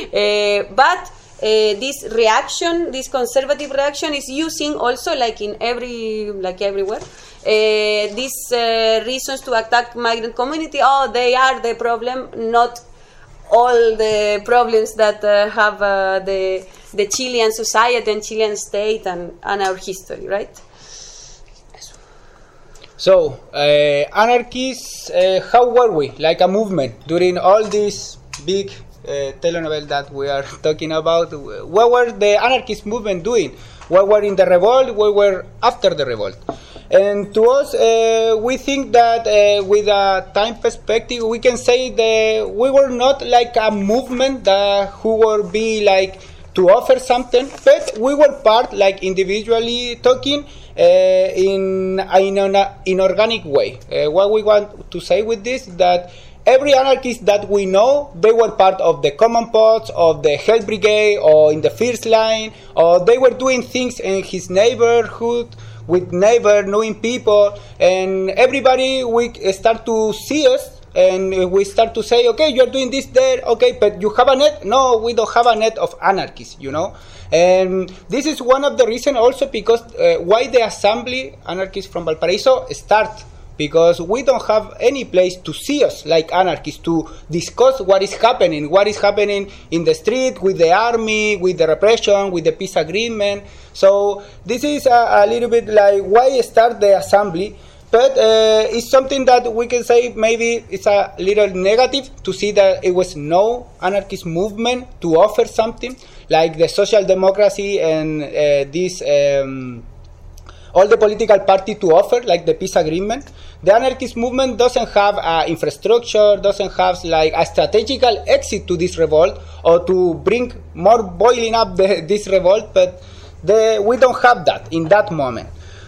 uh, but Uh, this reaction, this conservative reaction, is using also, like in every, like everywhere, uh, these uh, reasons to attack migrant community. Oh, they are the problem, not all the problems that uh, have uh, the the Chilean society and Chilean state and, and our history, right? So, uh, anarchists, uh, how were we, like a movement, during all this big Uh, telenovela that we are talking about? What were the anarchist movement doing? What were in the revolt? What were after the revolt? And to us, uh, we think that uh, with a time perspective, we can say that we were not like a movement that who would be like to offer something, but we were part, like individually talking, uh, in an inorganic way. Uh, what we want to say with this that every anarchist that we know, they were part of the Common Pots, of the Hell Brigade, or in the First Line, or they were doing things in his neighborhood, with neighbor, knowing people, and everybody, we start to see us, and we start to say, okay, you're doing this there, okay, but you have a net? No, we don't have a net of anarchists, you know. And this is one of the reasons also because uh, why the assembly, anarchists from Valparaiso, start. Because we don't have any place to see us like anarchists, to discuss what is happening, what is happening in the street with the army, with the repression, with the peace agreement. So this is a, a little bit like why start the assembly. But uh, it's something that we can say maybe it's a little negative to see that it was no anarchist movement to offer something like the social democracy and uh, this... Um, all the political party to offer, like the peace agreement. The anarchist movement doesn't have uh, infrastructure, doesn't have like a strategical exit to this revolt or to bring more boiling up the, this revolt, but the, we don't have that in that moment.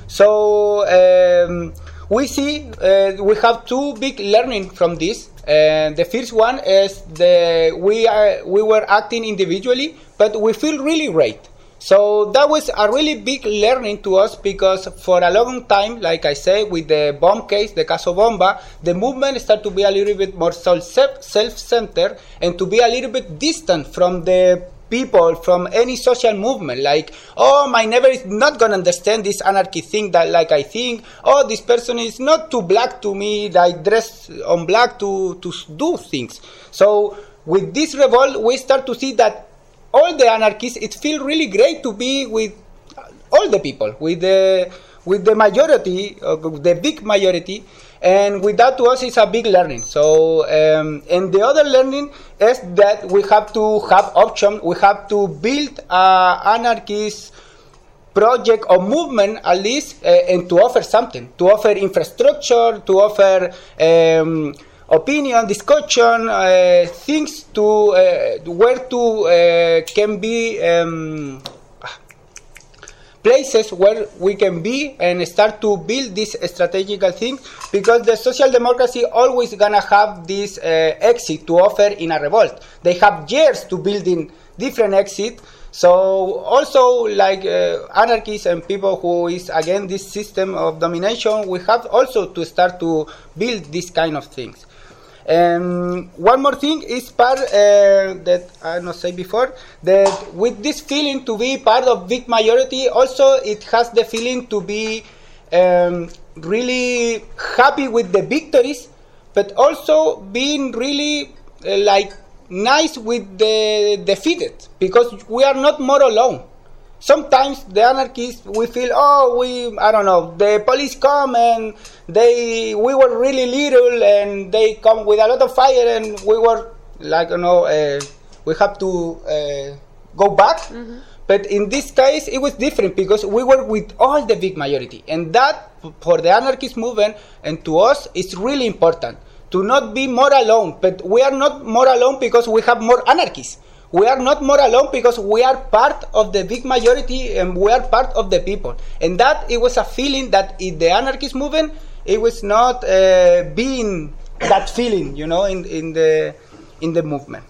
So um, we see uh, we have two big learning from this. And the first one is the we are we were acting individually, but we feel really great. So that was a really big learning to us because for a long time, like I say, with the bomb case, the Caso Bomba, the movement started to be a little bit more self-centered and to be a little bit distant from the people, from any social movement. Like, oh, my neighbor is not going to understand this anarchy thing that like I think. Oh, this person is not too black to me, like dress on black to, to do things. So with this revolt, we start to see that all the anarchists, it feels really great to be with all the people, with the with the majority, uh, the big majority, and with that to us it's a big learning. So, um, and the other learning is that we have to have option, we have to build an anarchist project or movement at least, uh, and to offer something, to offer infrastructure, to offer um, opinion, discussion, uh, things to uh, where to uh, can be um, places where we can be and start to build this strategical thing, because the social democracy always gonna have this uh, exit to offer in a revolt. They have years to build in different exit. So also like uh, anarchists and people who is against this system of domination, we have also to start to build this kind of things. And one more thing is part uh, that I not say before, that with this feeling to be part of big majority, also it has the feeling to be um, really happy with the victories, but also being really uh, like nice with the defeated, because we are not more alone. Sometimes the anarchists, we feel, oh, we, I don't know, the police come and they, we were really little and they come with a lot of fire and we were, like, you know, uh, we have to uh, go back. Mm-hmm. But in this case, it was different because we were with all the big majority. And that, for the anarchist movement and to us, is really important. To not be more alone. But we are not more alone because we have more anarchists. We are not more alone because we are part of the big majority and we are part of the people. And that, it was a feeling that in the anarchist movement, it was not uh, being that feeling, you know, in, in the in the movement.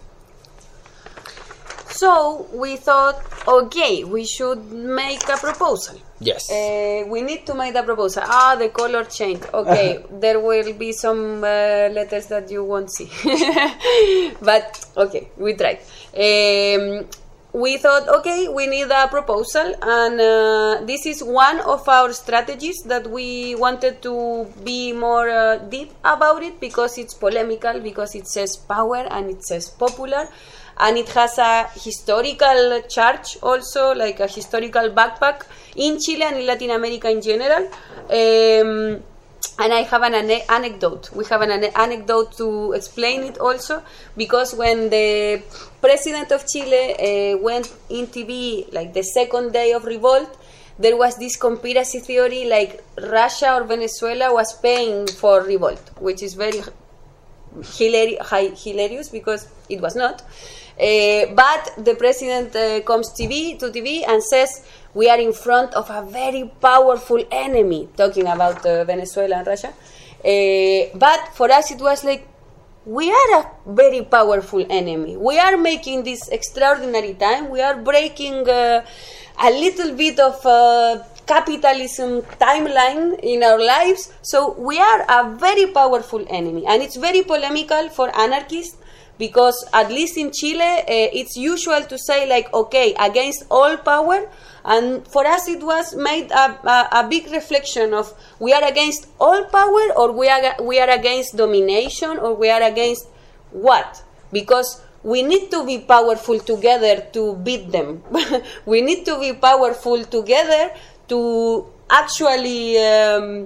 So we thought, okay, we should make a proposal. Yes. Uh, we need to make the proposal. Ah, the color change. Okay, there will be some uh, letters that you won't see. But, okay, we tried. Um, we thought, okay, we need a proposal. And uh, this is one of our strategies that we wanted to be more uh, deep about it, because it's polemical, because it says power and it says popular. And it has a historical charge also, like a historical backpack in Chile and in Latin America in general. Um, and I have an ane- anecdote. We have an ane- anecdote to explain it also, because when the president of Chile uh, went in T V, like the second day of revolt, there was this conspiracy theory like Russia or Venezuela was paying for revolt, which is very hilari- hilarious because it was not. Uh, but the president uh, comes T V, to T V and says, we are in front of a very powerful enemy, talking about uh, Venezuela and Russia. Uh, but for us it was like, we are a very powerful enemy. We are making this extraordinary time. We are breaking uh, a little bit of uh, capitalism timeline in our lives. So we are a very powerful enemy. And it's very polemical for anarchists because, at least in Chile, uh, it's usual to say, like, okay, against all power. And for us, it was made a, a, a big reflection of we are against all power, or we are we are against domination, or we are against what? Because we need to be powerful together to beat them. We need to be powerful together to actually um,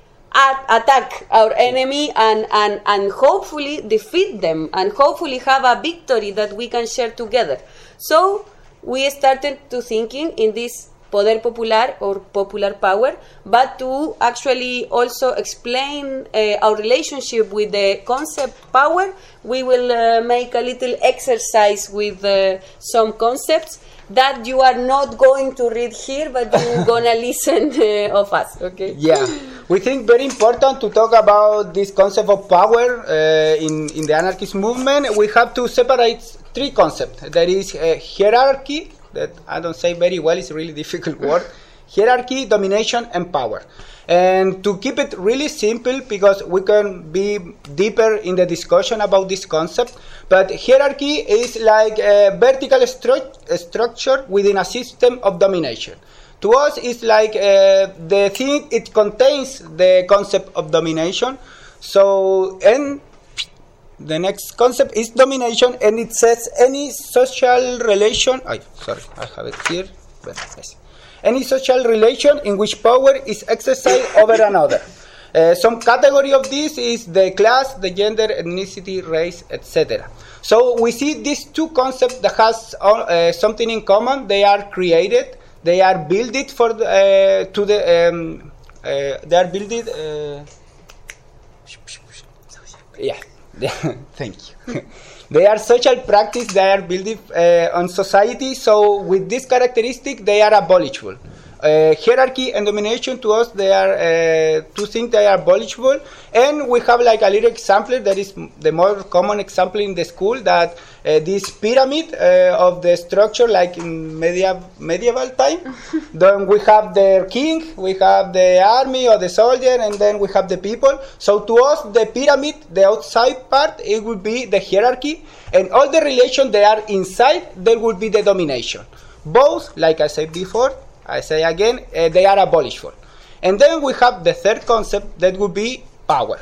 at, attack our enemy and, and, and hopefully defeat them, and hopefully have a victory that we can share together. So we started to thinking in this poder popular or popular power, but to actually also explain uh, our relationship with the concept power, we will uh, make a little exercise with uh, some concepts that you are not going to read here, but you're gonna listen uh, of us, okay? Yeah, we think very important to talk about this concept of power uh, in, in the anarchist movement. We have to separate three concepts. There is uh, hierarchy, that I don't say very well, it's a really difficult word. Hierarchy, domination, and power. And to keep it really simple, because we can be deeper in the discussion about this concept, but hierarchy is like a vertical stru- a structure within a system of domination. To us, it's like uh, the thing, it contains the concept of domination. So, and the next concept is domination, and it says any social relation. Oh, sorry, I have it here. But yes. Any social relation in which power is exercised over another. Uh, some category of this is the class, the gender, ethnicity, race, et cetera. So we see these two concepts that has uh, something in common. They are created. They are built for the, uh, to the. Um, uh, they are built. Uh, yeah. Thank you. They are social practice, they are built uh, on society, so with this characteristic, they are abolishable. Uh, hierarchy and domination, to us, they are uh, two things that are abolishable. And we have like a little example that is the more common example in the school, that uh, this pyramid uh, of the structure, like in media, medieval time. Then we have the king, we have the army or the soldier, and then we have the people. So to us, the pyramid, the outside part, it would be the hierarchy, and all the relations that are inside, there would be the domination. Both, like I said before, I say again, uh, they are abolishable. And then we have the third concept that would be power.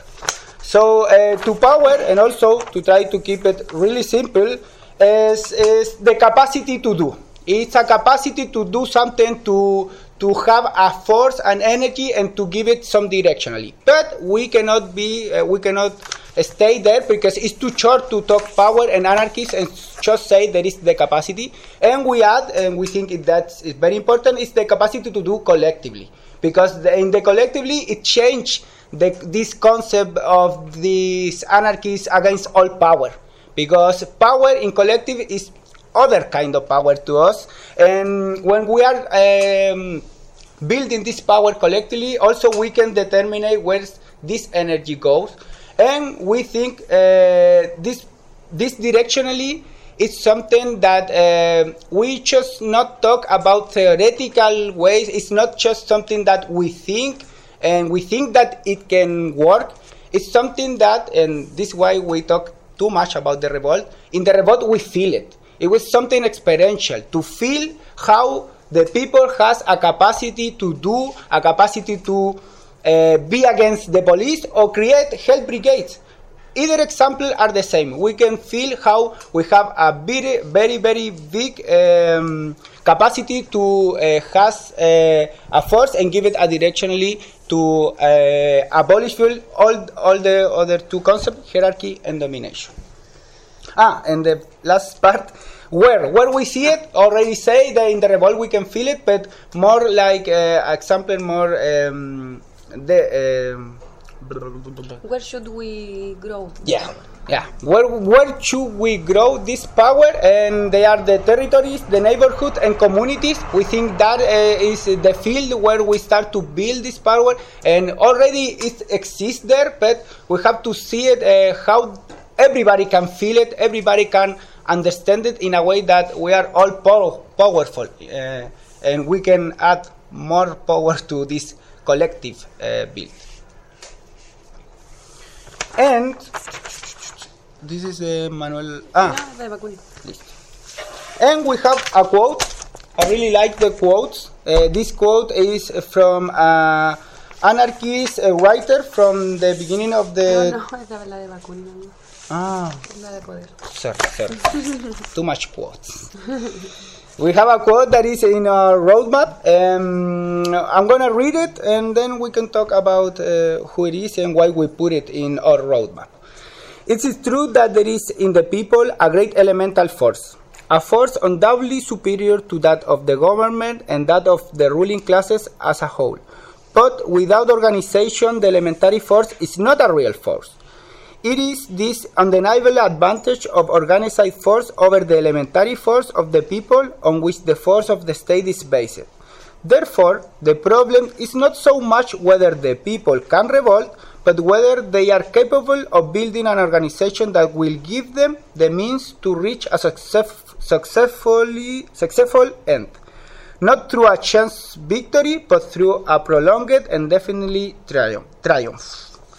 So uh, to power, and also to try to keep it really simple, is, is the capacity to do. It's a capacity to do something, to to have a force and energy, and to give it some directionally. But we cannot be, uh, we cannot stay there, because it's too short to talk power and anarchists and just say there is the capacity. And we add, and we think it, that's is very important, is the capacity to do collectively. Because the, in the collectively, it changed the, this concept of these anarchists against all power. Because power in collective is other kind of power to us, and when we are um, building this power collectively, also we can determine where this energy goes, and we think uh, this this directionally is something that uh, we just not talk about theoretical ways. It's not just something that we think, and we think that it can work. It's something that, and this is why we talk too much about the revolt. In the revolt, we feel it. It was something experiential, to feel how the people has a capacity to do, a capacity to uh, be against the police or create help brigades. Either example are the same. We can feel how we have a very, very, very big um, capacity to uh, has uh, a force and give it a directionally to uh, abolish all, all the other two concepts, hierarchy and domination. Ah, and the last part, where where we see it, already say that in the revolt we can feel it, but more like uh, example, more um, the. Um, Where should we grow? Yeah, yeah. Where where should we grow this power? And they are the territories, the neighborhood, and communities. We think that uh, is the field where we start to build this power, and already it exists there. But we have to see it uh, how everybody can feel it, everybody can understand it in a way that we are all pow- powerful, uh, and we can add more power to this collective uh, build. And this is uh, Manuel. Ah, and we have a quote. I really like the quotes. Uh, this quote is from an anarchist uh, writer from the beginning of the. No, no, esa es la de Bakunin, amigo. Ah, La de poder. sorry, sorry. Too much quotes. We have a quote that is in our roadmap. Um, I'm going to read it, and then we can talk about uh, who it is and why we put it in our roadmap. It is true that there is in the people a great elemental force, a force undoubtedly superior to that of the government and that of the ruling classes as a whole. But without organization, the elementary force is not a real force. It is this undeniable advantage of organized force over the elementary force of the people on which the force of the state is based. Therefore, the problem is not so much whether the people can revolt, but whether they are capable of building an organization that will give them the means to reach a success, successfully, successful end. Not through a chance victory, but through a prolonged and definitely triumph. triumph.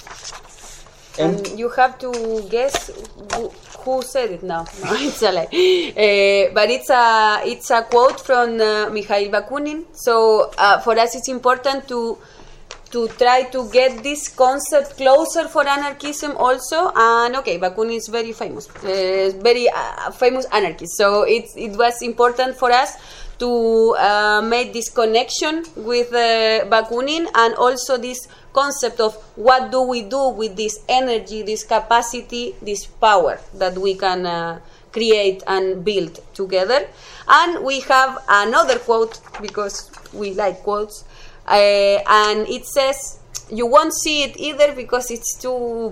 And, and you have to guess who, who said it now. No, it's a lie. Uh, but it's a it's a quote from uh, Mikhail Bakunin. So uh, for us, it's important to to try to get this concept closer for anarchism also. And okay, Bakunin is very famous, uh, very uh, famous anarchist. So it it was important for us to uh, make this connection with uh, Bakunin, and also this concept of what do we do with this energy, this capacity, this power that we can uh, create and build together. And we have another quote, because we like quotes, uh, and it says, you won't see it either because it's too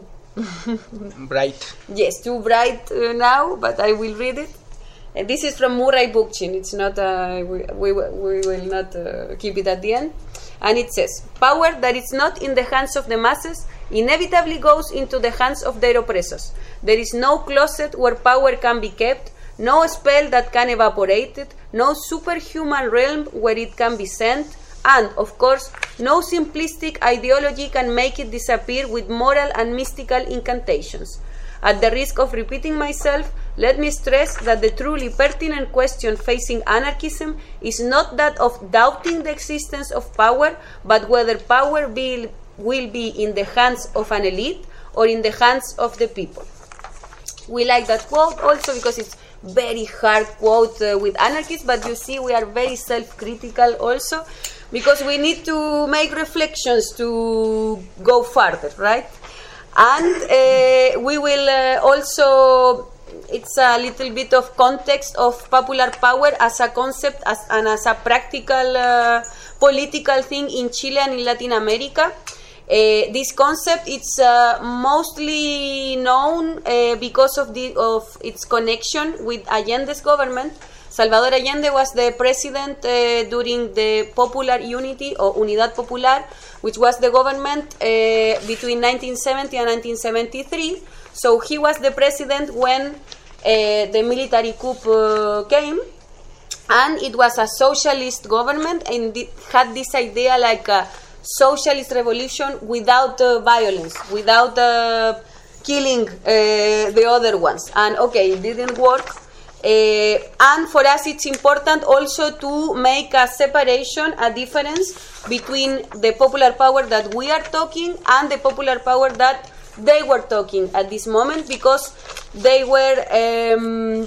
bright. Yes, too bright uh, now, but I will read it. Uh, this is from Murray Bookchin. It's not. Uh, we, we we will not uh, keep it at the end. And it says, power that is not in the hands of the masses inevitably goes into the hands of their oppressors. There is no closet where power can be kept, no spell that can evaporate it, no superhuman realm where it can be sent, and, of course, no simplistic ideology can make it disappear with moral and mystical incantations. At the risk of repeating myself, let me stress that the truly pertinent question facing anarchism is not that of doubting the existence of power, but whether power be, will be in the hands of an elite or in the hands of the people. We like that quote also because it's very hard quote uh, with anarchists, but you see we are very self-critical also, because we need to make reflections to go further, right? And uh, we will uh, also, it's a little bit of context of popular power as a concept as, and as a practical uh, political thing in Chile and in Latin America. Uh, this concept is uh, mostly known uh, because of, the, of its connection with Allende's government. Salvador Allende was the president uh, during the Popular Unity or Unidad Popular, which was the government uh, between nineteen seventy and nineteen seventy-three. So he was the president when uh, the military coup uh, came, and it was a socialist government, and it had this idea like a socialist revolution without uh, violence, without uh, killing uh, the other ones. And okay, it didn't work. Uh, and for us it's important also to make a separation, a difference between the popular power that we are talking and the popular power that they were talking at this moment, because they were um,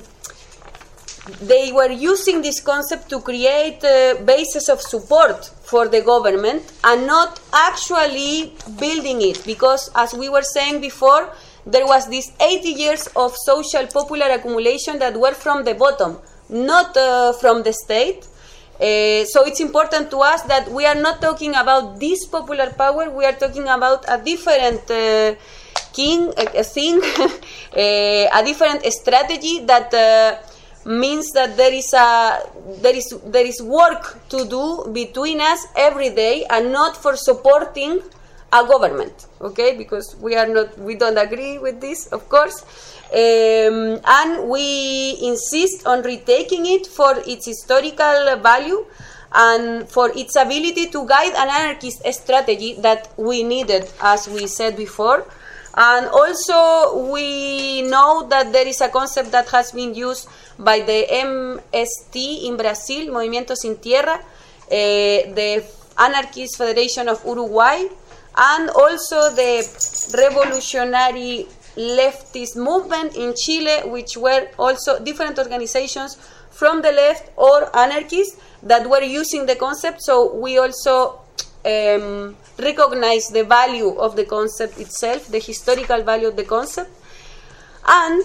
they were using this concept to create uh, bases of support for the government and not actually building it, because as we were saying before, there was these eighty years of social popular accumulation that were from the bottom, not uh, from the state. Uh, so it's important to us that we are not talking about this popular power, we are talking about a different uh, king, a, a thing, uh, a different strategy that uh, means that there is a there is there is work to do between us every day, and not for supporting a government, okay? Because we are not, we don't agree with this, of course, um, and we insist on retaking it for its historical value and for its ability to guide an anarchist strategy that we needed, as we said before. And also we know that there is a concept that has been used by the M S T in Brazil, Movimiento Sin Tierra, uh, the Anarchist Federation of Uruguay, and also the revolutionary leftist movement in Chile, which were also different organizations from the left or anarchists that were using the concept. So we also um, recognize the value of the concept itself, the historical value of the concept. And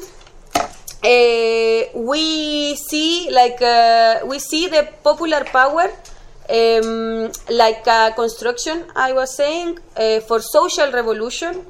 uh, we see like uh, we see the popular power Um, like a construction, I was saying, uh, for social revolution.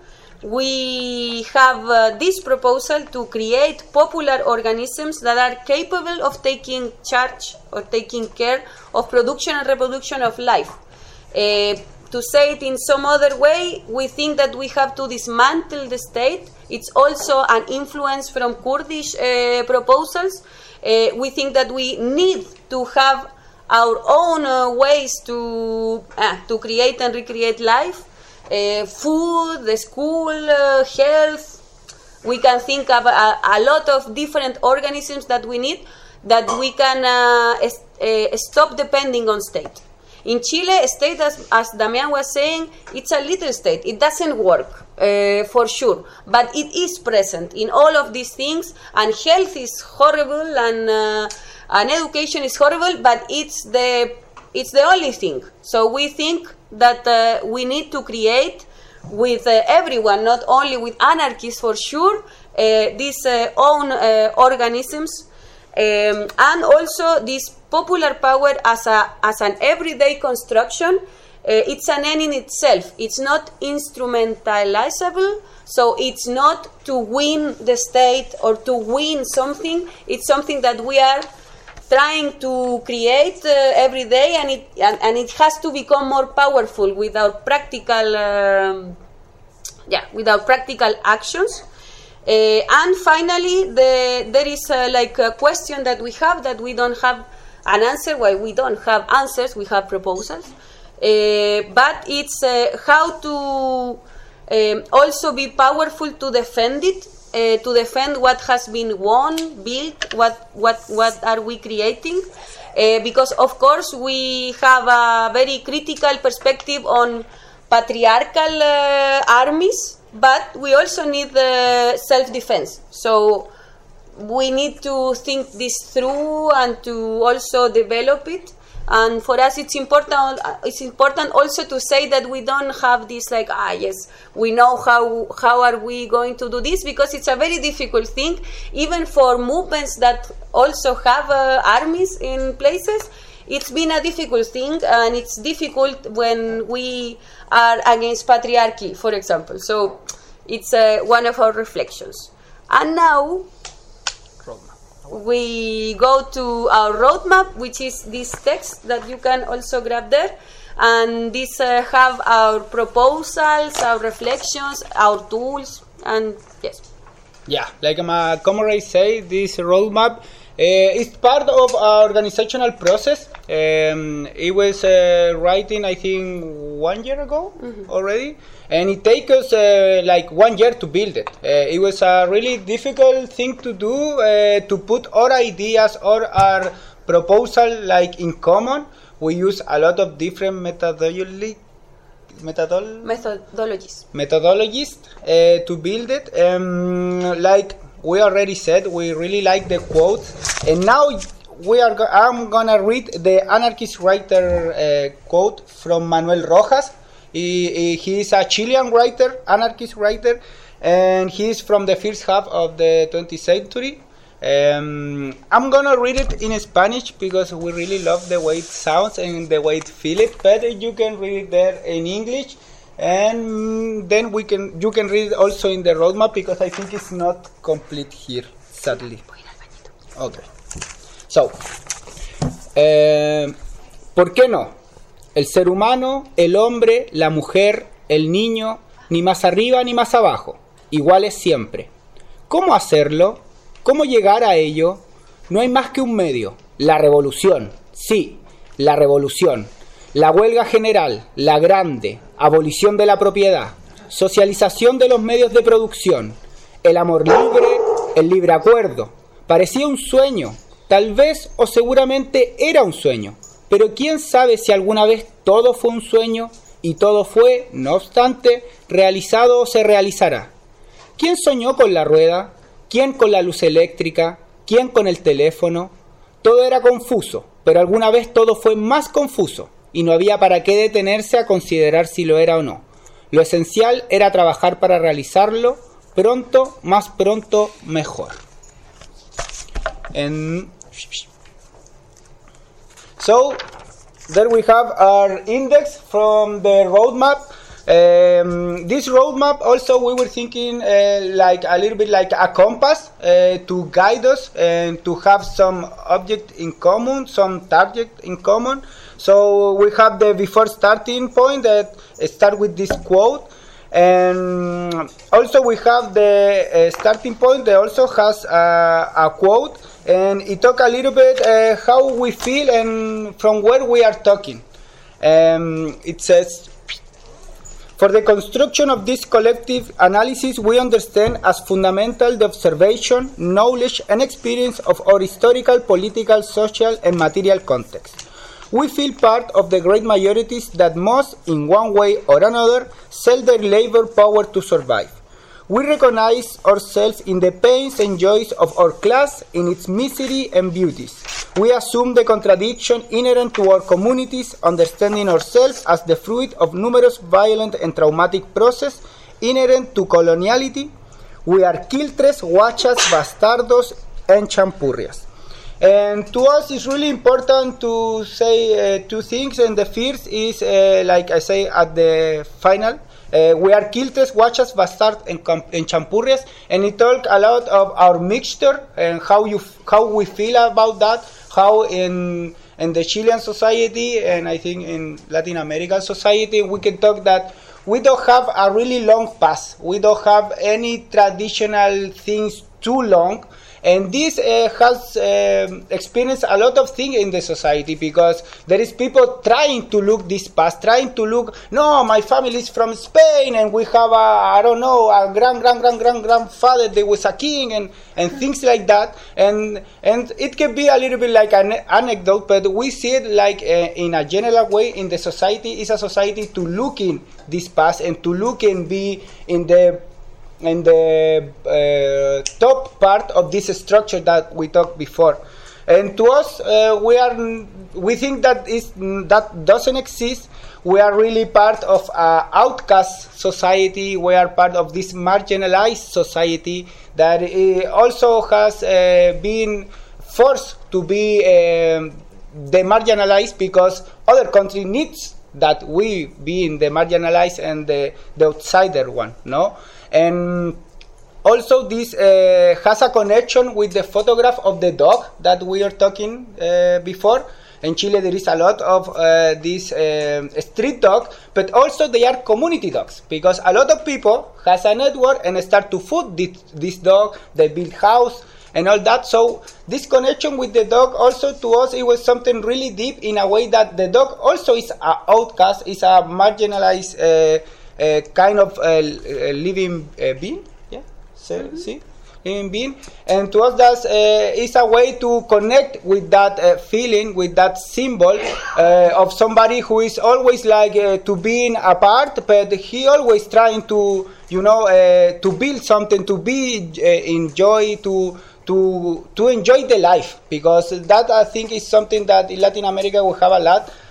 We have uh, this proposal to create popular organisms that are capable of taking charge or taking care of production and reproduction of life. Uh, to say it in some other way, we think that we have to dismantle the state. It's also an influence from Kurdish uh, proposals. Uh, we think that we need to have our own uh, ways to uh, to create and recreate life, uh, food, the school, uh, health. We can think of a, a lot of different organisms that we need, that we can uh, est- uh, stop depending on state. In Chile, state, as, as Damian was saying, it's a little state. It doesn't work, uh, for sure, but it is present in all of these things, and health is horrible, and uh, And education is horrible, but it's the it's the only thing. So we think that uh, we need to create with uh, everyone, not only with anarchists for sure, uh, these uh, own uh, organisms, um, and also this popular power as a as an everyday construction. Uh, it's an end in itself. It's not instrumentalizable. So it's not to win the state or to win something. It's something that we are trying to create uh, every day, and it and, and it has to become more powerful without practical, um, yeah, without practical actions. Uh, and finally, the, there is uh, like a question that we have that we don't have an answer. Well, we don't have answers. We have proposals, uh, but it's uh, how to um, also be powerful to defend it. Uh, to defend what has been won, built, what what what are we creating? Uh, because of course we have a very critical perspective on patriarchal uh, armies, but we also need uh, self-defense. So we need to think this through and to also develop it. And for us, it's important. It's important also to say that we don't have this like, ah, yes, we know how how are we going to do this, because it's a very difficult thing, even for movements that also have uh, armies in places. It's been a difficult thing, and it's difficult when we are against patriarchy, for example. So it's uh, one of our reflections. And now we go to our roadmap, which is this text that you can also grab there. And these uh, have our proposals, our reflections, our tools, and yes. Yeah, like my comrades say, this roadmap uh, is part of our organizational process. Um, it was uh, writing, I think, one year ago mm-hmm. already. And it takes us uh, like one year to build it. Uh, it was a really difficult thing to do, uh, to put our ideas or our proposal like in common. We use a lot of different methodology, methodol- methodologies methodologies uh, to build it. Um, like we already said, we really like the quote. And now we are. Go- I'm gonna read the anarchist writer uh, quote from Manuel Rojas. He, he is a Chilean writer, anarchist writer, and he's from the first half of the twentieth century. Um, I'm gonna read it in Spanish because we really love the way it sounds and the way it feels it. But you can read it there in English, and then we can you can read it also in the roadmap because I think it's not complete here, sadly. Okay. So, eh, ¿por qué no? El ser humano, el hombre, la mujer, el niño, ni más arriba ni más abajo, iguales siempre. ¿Cómo hacerlo? ¿Cómo llegar a ello? No hay más que un medio, la revolución. Sí, la revolución. La huelga general, la grande, abolición de la propiedad, socialización de los medios de producción, el amor libre, el libre acuerdo. Parecía un sueño, tal vez o seguramente era un sueño, pero quién sabe si alguna vez todo fue un sueño y todo fue, no obstante, realizado o se realizará. ¿Quién soñó con la rueda? ¿Quién con la luz eléctrica? ¿Quién con el teléfono? Todo era confuso, pero alguna vez todo fue más confuso y no había para qué detenerse a considerar si lo era o no. Lo esencial era trabajar para realizarlo, pronto, más pronto, mejor. And so, there we have our index from the roadmap. Um, this roadmap also we were thinking uh, like a little bit like a compass uh, to guide us and to have some object in common, some target in common. So we have the before starting point that start with this quote, and also we have the uh, starting point that also has a, a quote, and it talk a little bit uh, how we feel and from where we are talking. Um, it says, for the construction of this collective analysis, we understand as fundamental the observation, knowledge, and experience of our historical, political, social, and material context. We feel part of the great majorities that must, in one way or another, sell their labor power to survive. We recognize ourselves in the pains and joys of our class, in its misery and beauties. We assume the contradiction inherent to our communities, understanding ourselves as the fruit of numerous violent and traumatic processes inherent to coloniality. We are quiltres, huachas, bastardos, and champurrias. And to us, it's really important to say uh, two things. And the first is, uh, like I say at the final, uh, we are quiltres, huachas, bastards, and, and champurrias. And it talks a lot of our mixture and how you how we feel about that. How in in the Chilean society and I think in Latin American society we can talk that we don't have a really long past. We don't have any traditional things too long. And this uh, has uh, experienced a lot of things in the society because there is people trying to look this past, trying to look, no, my family is from Spain and we have a, I don't know, a grand, grand, grand, grand, grandfather that was a king and, and things like that. And and it can be a little bit like an anecdote, but we see it like uh, in a general way in the society. It's a society to look in this past and to look and be in the in the uh, top part of this structure that we talked before. And to us, uh, we are we think that is that doesn't exist. We are really part of an outcast society. We are part of this marginalized society that uh, also has uh, been forced to be uh, demarginalized because other country needs that we being the marginalized and the, the outsider one, no? And also this uh, has a connection with the photograph of the dog that we are talking uh, before. In Chile there is a lot of uh, these uh, street dogs, but also they are community dogs because a lot of people has a network and start to feed this, this dog, they build house and all that. So this connection with the dog also to us, it was something really deep in a way that the dog also is an outcast, is a marginalized uh, Uh, kind of uh, uh, living uh, being, yeah, so, mm-hmm. see, living being, and to us that uh, is a way to connect with that uh, feeling, with that symbol uh, of somebody who is always like uh, to being apart, but he always trying to, you know, uh, to build something, to be uh, enjoy, to to to enjoy the life, because that I think is something that in Latin America we have a lot.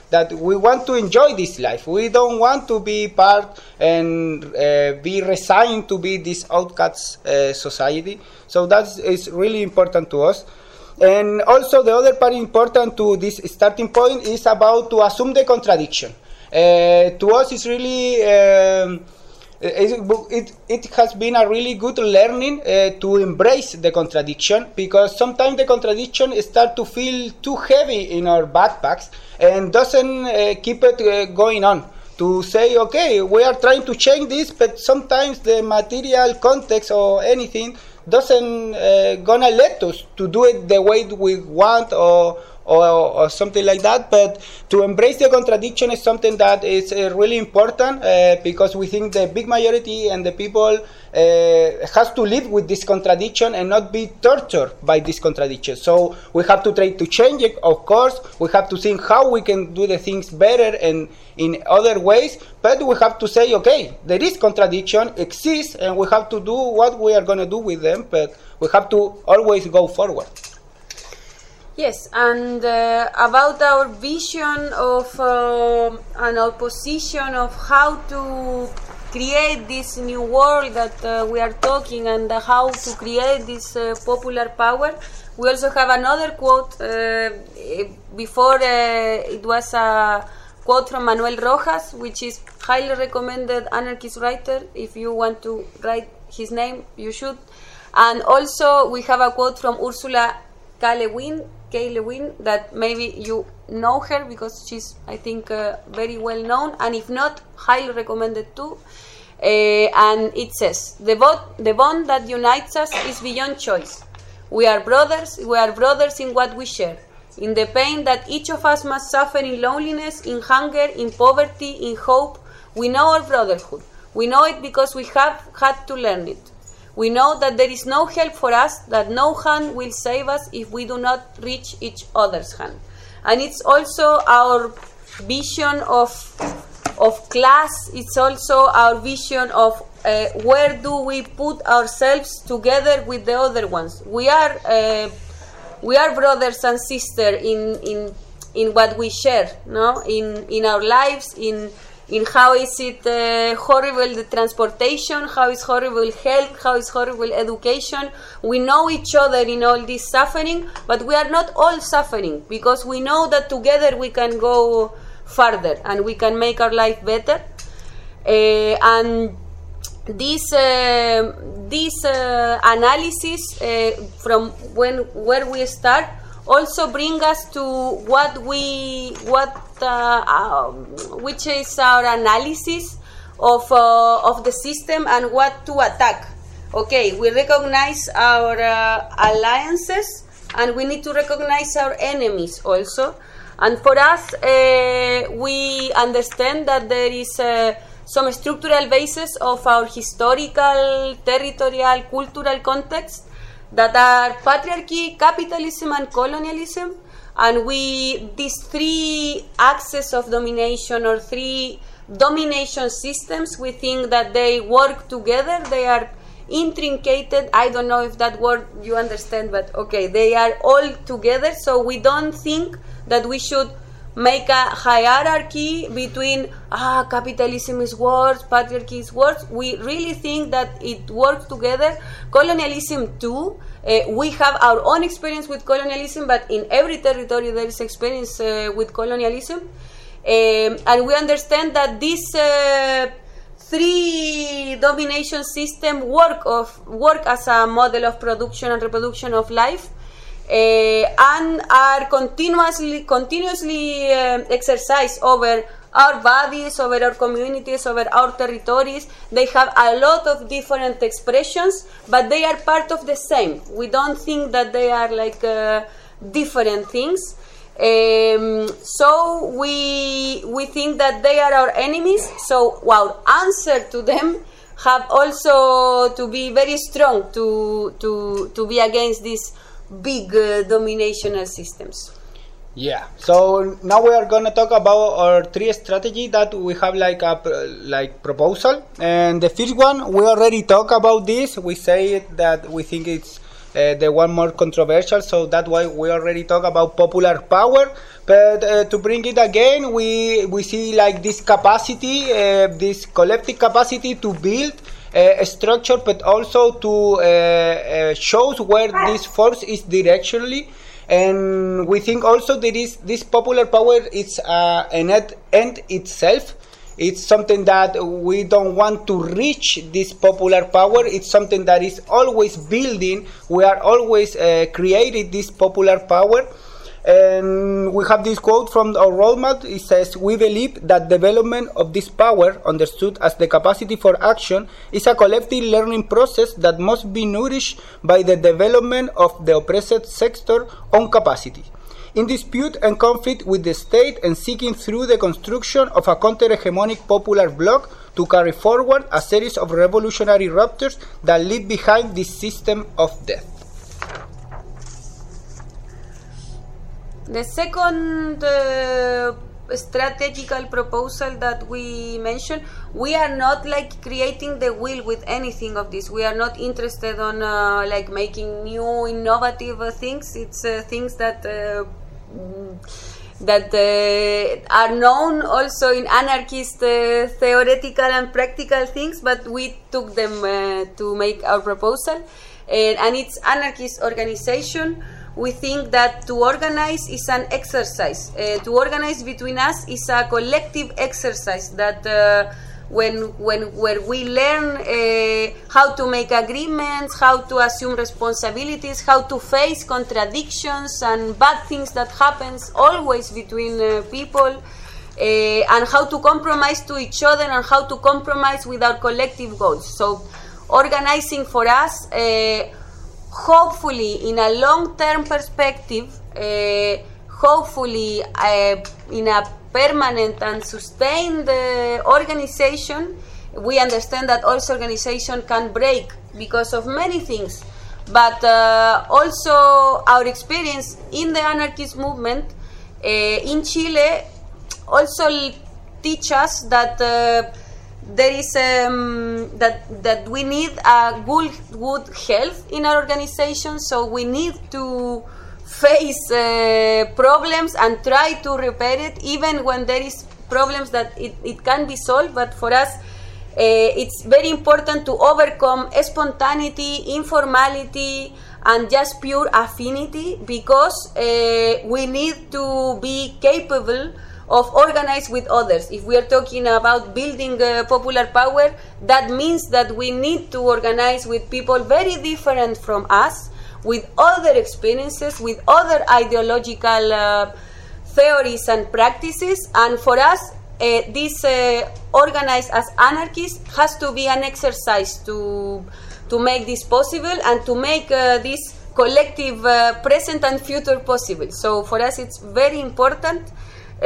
that we want to enjoy this life. We don't want to be part and uh, be resigned to be this outcast uh, society. So that is really important to us. And also the other part important to this starting point is about to assume the contradiction. Uh, to us, it's really um, it, it it has been a really good learning uh, to embrace the contradiction, because sometimes the contradiction start to feel too heavy in our backpacks and doesn't uh, keep it uh, going on. To say, okay, we are trying to change this, but sometimes the material context or anything doesn't uh, gonna let us to do it the way we want or, or or something like that. But to embrace the contradiction is something that is uh, really important uh, because we think the big majority and the people uh, has to live with this contradiction and not be tortured by this contradiction. So we have to try to change it, of course. We have to think how we can do the things better and in other ways, but we have to say, okay, there is contradiction, exists, and we have to do what we are going to do with them, but we have to always go forward. Yes, and uh, about our vision of uh, and our position of how to create this new world that uh, we are talking, and uh, how to create this uh, popular power, we also have another quote. Uh, before uh, it was a quote from Manuel Rojas, which is highly recommended anarchist writer. If you want to write his name, you should. And also we have a quote from Ursula K. Le Guin, K. Le Guin, that maybe you know her because she's, I think, uh, very well known, and if not, highly recommended too. Uh, and it says, the, bo- the bond that unites us is beyond choice. We are brothers, we are brothers in what we share, in the pain that each of us must suffer, in loneliness, in hunger, in poverty, in hope. We know our brotherhood. We know it because we have had to learn it. We know that there is no help for us, that no hand will save us if we do not reach each other's hand. And it's also our vision of, of class. It's also our vision of uh, where do we put ourselves together with the other ones. We are uh, we are brothers and sisters in, in in what we share, no? In in our lives, in in how is it uh, horrible the transportation, how is horrible health, how is horrible education. We know each other in all this suffering, but we are not all suffering, because we know that together we can go further and we can make our life better. Uh, and this uh, this uh, analysis uh, from when where we start also bring us to what we what uh, uh, which is our analysis of uh, of the system and what to attack. Okay, we recognize our uh, alliances and we need to recognize our enemies also. And for us, uh, we understand that there is uh, some structural basis of our historical, territorial, cultural context that are patriarchy, capitalism, and colonialism. And we, these three axes of domination or three domination systems, we think that they work together. They are intricated. I don't know if that word you understand, but okay, they are all together. So we don't think that we should make a hierarchy between ah capitalism is worse, patriarchy is worse. We really think that it works together. Colonialism too. Uh, we have our own experience with colonialism, but in every territory there is experience uh, with colonialism, um, and we understand that this uh, three domination system work of work as a model of production and reproduction of life. Uh, and are continuously continuously uh, exercised over our bodies, over our communities, over our territories. They have a lot of different expressions, but they are part of the same. We don't think that they are like uh, different things. Um, so we we think that they are our enemies. So our answer to them have also to be very strong to to to be against this big uh, dominational systems. Yeah. So now we are going to talk about our three strategy that we have like a like proposal. And the first one, we already talked about this. We say that we think it's uh, the one more controversial, so that's why we already talk about popular power. But uh, to bring it again, we we see like this capacity, uh, this collective capacity to build uh, a structure, but also to uh, uh, shows where this force is directionally. And we think also that is this popular power is uh, an end, end itself. It's something that we don't want to reach this popular power. It's something that is always building. We are always uh, creating this popular power. And we have this quote from our roadmap. It says, "We believe that development of this power, understood as the capacity for action, is a collective learning process that must be nourished by the development of the oppressed sector own capacity, in dispute and conflict with the state, and seeking through the construction of a counter-hegemonic popular bloc to carry forward a series of revolutionary ruptures that leave behind this system of death." The second uh, strategical proposal that we mentioned, we are not like creating the wheel with anything of this. We are not interested on uh, like making new innovative uh, things. It's uh, things that uh, that uh, are known also in anarchist uh, theoretical and practical things, but we took them uh, to make our proposal. And, and it's anarchist organization. We think that to organize is an exercise. Uh, to organize between us is a collective exercise that uh, when when where we learn uh, how to make agreements, how to assume responsibilities, how to face contradictions and bad things that happens always between uh, people, uh, and how to compromise to each other and how to compromise with our collective goals. So organizing for us, uh, hopefully in a long-term perspective, uh, hopefully uh, in a permanent and sustained uh, organization. We understand that also organization can break because of many things, but uh, also our experience in the anarchist movement uh, in Chile also teach us that uh, there is um, that that we need a good good health in our organization. So we need to face uh, problems and try to repair it, even when there is problems that it, it can be solved. But for us, uh, it's very important to overcome spontaneity, informality, and just pure affinity, because uh, we need to be capable of organize with others. If we are talking about building uh, popular power, that means that we need to organize with people very different from us, with other experiences, with other ideological uh, theories and practices. And for us, uh, this uh, organized as anarchists has to be an exercise to to make this possible and to make uh, this collective uh, present and future possible. So for us, it's very important. Uh,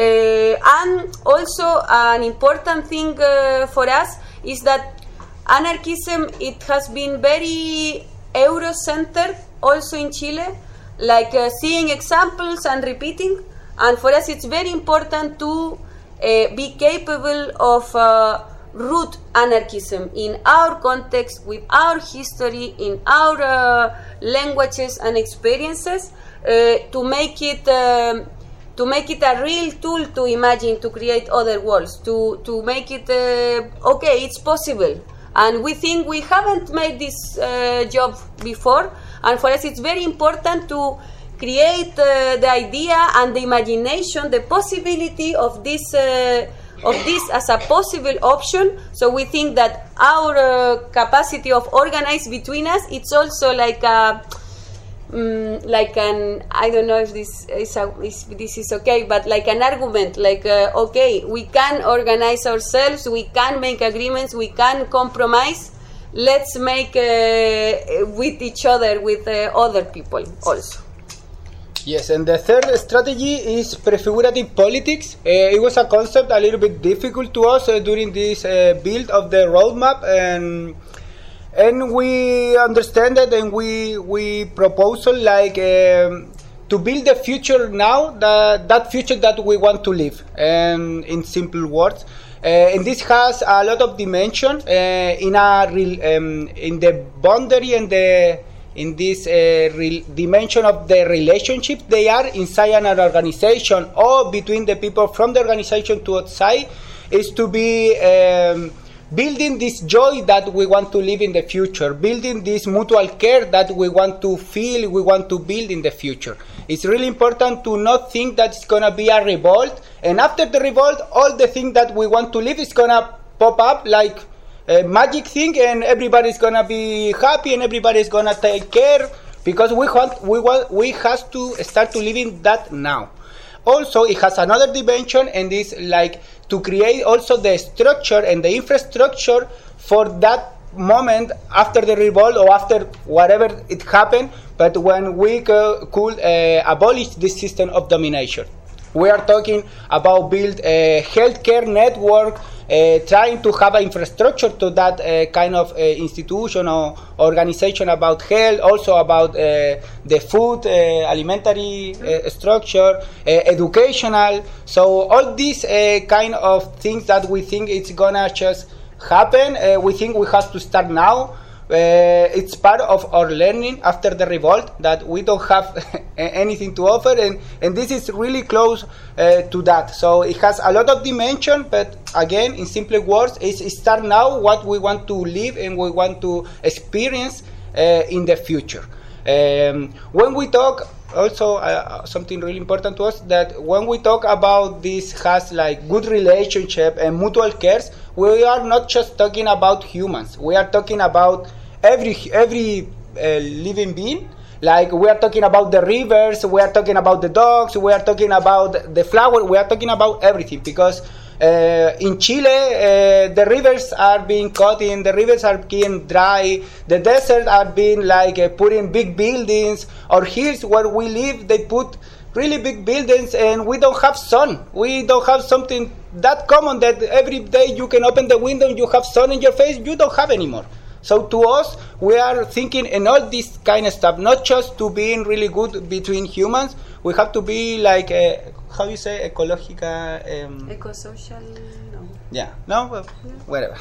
and also an important thing uh, for us is that anarchism, it has been very Euro-centered also in Chile, like uh, seeing examples and repeating. And for us, it's very important to uh, be capable of uh, root anarchism in our context, with our history, in our uh, languages and experiences, uh, to make it um, to make it a real tool to imagine, to create other worlds, to to make it uh, okay, it's possible. And we think we haven't made this uh, job before, and for us it's very important to create uh, the idea and the imagination, the possibility of this uh, of this as a possible option. So we think that our uh, capacity of organize between us, it's also like a um, like an, I don't know if this is, a, is this is okay, but like an argument, like uh, okay, we can organize ourselves, we can make agreements, we can compromise. Let's make uh, with each other, with uh, other people also. Yes, and the third strategy is prefigurative politics. Uh, it was a concept a little bit difficult to us uh, during this uh, build of the roadmap, and and we understand that, and we we proposal like um, to build the future now, that that future that we want to live, and in simple words. Uh, and this has a lot of dimension uh, in a real, um, in the boundary and the in this uh, re- dimension of the relationship they are inside an organization or between the people from the organization to outside, is to be um, building this joy that we want to live in the future, building this mutual care that we want to feel, we want to build in the future. It's really important to not think that it's going to be a revolt, and after the revolt, all the things that we want to live is going to pop up like a magic thing, and everybody's going to be happy and everybody's going to take care, because we want, we want, we have to start to living that now. Also, it has another dimension, and is like to create also the structure and the infrastructure for that moment after the revolt or after whatever it happened, but when we co- could uh, abolish this system of domination. We are talking about build a healthcare network, uh, trying to have an infrastructure to that uh, kind of uh, institution or organization about health, also about uh, the food, uh, alimentary uh, structure, uh, educational. So all these uh, kind of things that we think it's gonna just happen, uh, we think we have to start now. Uh, it's part of our learning after the revolt that we don't have anything to offer, and, and this is really close uh, to that. So it has a lot of dimension, but again, in simple words, it's, it's start now what we want to live and we want to experience uh, in the future. Um, when we talk, also uh, something really important to us, that when we talk about this has like good relationship and mutual cares, we are not just talking about humans. We are talking about every every uh, living being. Like we are talking about the rivers, we are talking about the dogs, we are talking about the flower, we are talking about everything, because uh, in Chile uh, the rivers are being cut in, the rivers are being dry, the deserts are being like uh, put in big buildings, or hills where we live they put really big buildings, and we don't have sun. We don't have something that common that every day you can open the window and you have sun in your face. You don't have anymore. So to us, we are thinking in all this kind of stuff, not just to being really good between humans. We have to be like, a, how you say, ecological... Um, Eco-social, no. Yeah, no, well, yeah. Whatever.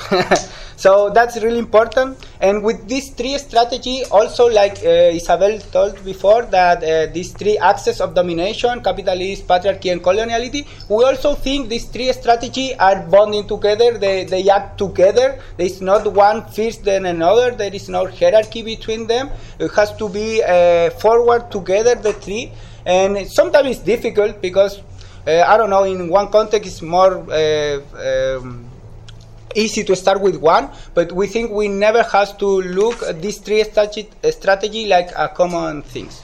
So that's really important. And with these three strategy, also like uh, Isabel told before, that uh, these three axes of domination, capitalism, patriarchy, and coloniality, we also think these three strategy are bonding together. They they act together. There is not one first than another. There is no hierarchy between them. It has to be uh, forward together, the three. And sometimes it's difficult because Uh, I don't know, in one context it's more uh, um, easy to start with one, but we think we never have to look at these three strategy, strategy like a common things.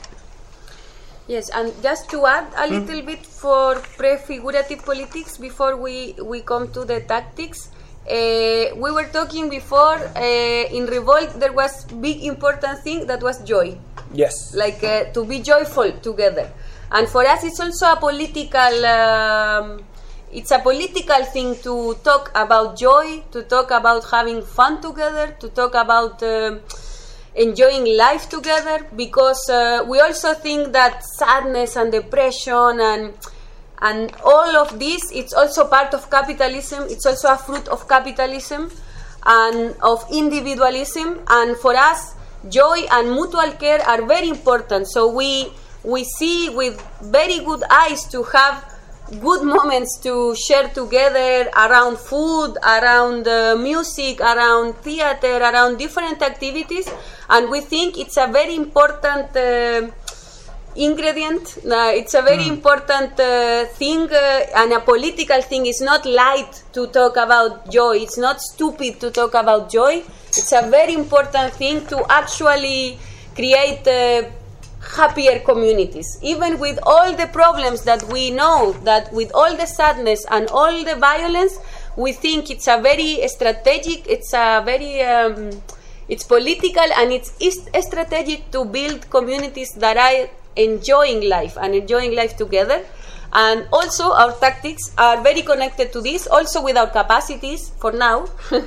Yes, and just to add a little mm. bit for prefigurative politics before we, we come to the tactics, uh, we were talking before, uh, in Revolt there was big important thing that was joy. Yes. Like uh, to be joyful together. And for us, it's also a political. Um, it's a political thing to talk about joy, to talk about having fun together, to talk about uh, enjoying life together. Because uh, we also think that sadness and depression and and all of this, it's also part of capitalism. It's also a fruit of capitalism and of individualism. And for us, joy and mutual care are very important. So we. We see with very good eyes to have good moments to share together around food, around uh, music, around theater, around different activities, and we think it's a very important uh, ingredient. Uh, it's a very mm. important uh, thing, uh, and a political thing. It's not light to talk about joy. It's not stupid to talk about joy. It's a very important thing to actually create uh, happier communities, even with all the problems that we know, that with all the sadness and all the violence, we think it's a very strategic, it's a very um, it's political and it's strategic to build communities that are enjoying life and enjoying life together. And also our tactics are very connected to this, also with our capacities for now. uh,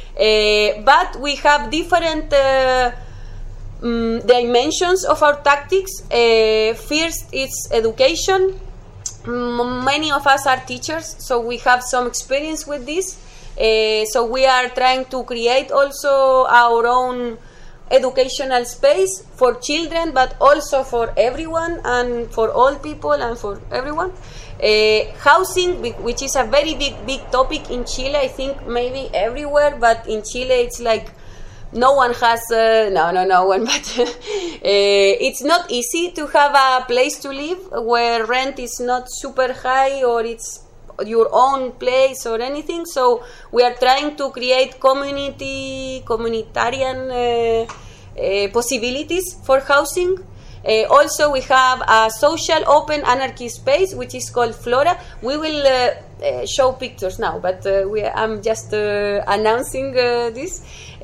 but we have different uh, Um, dimensions of our tactics. Uh, first, it's education. M- many of us are teachers, so we have some experience with this. Uh, so we are trying to create also our own educational space for children, but also for everyone and for all people and for everyone. Uh, housing, which is a very big, big topic in Chile, I think maybe everywhere, but in Chile it's like no one has, uh, no, no, no one, but uh, it's not easy to have a place to live where rent is not super high or it's your own place or anything. So we are trying to create community, communitarian uh, uh, possibilities for housing. Uh, also, we have a social open anarchy space, which is called Flora. We will uh, uh, show pictures now, but uh, we, I'm just uh, announcing uh, this.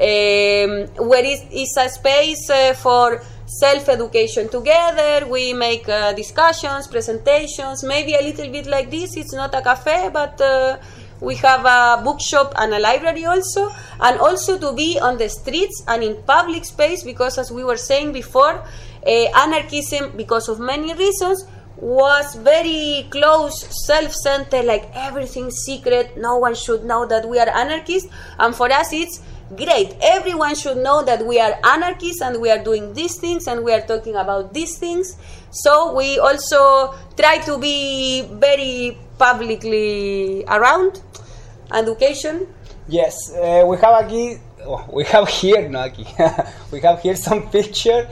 Um, where is, is a space uh, for self-education together. We make uh, discussions, presentations, maybe a little bit like this. It's not a cafe, but uh, we have a bookshop and a library also. And also to be on the streets and in public space, because as we were saying before, uh, anarchism, because of many reasons, was very close, self-centered, like everything secret. No one should know that we are anarchists. And for us, it's great. Everyone should know that we are anarchists and we are doing these things and we are talking about these things. So we also try to be very publicly around education. Yes, uh, we have aquí, oh, we have here, no aquí, we have here some picture.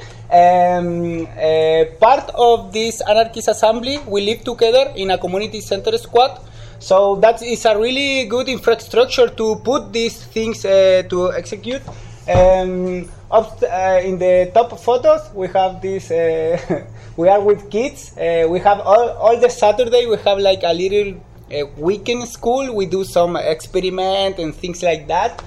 Um, uh, part of this anarchist assembly, we live together in a community center squad. So that is a really good infrastructure to put these things uh, to execute. Um, up uh, in the top photos, we have this. Uh, we are with kids. Uh, we have all, all the Saturday. We have like a little uh, weekend school. We do some experiment and things like that.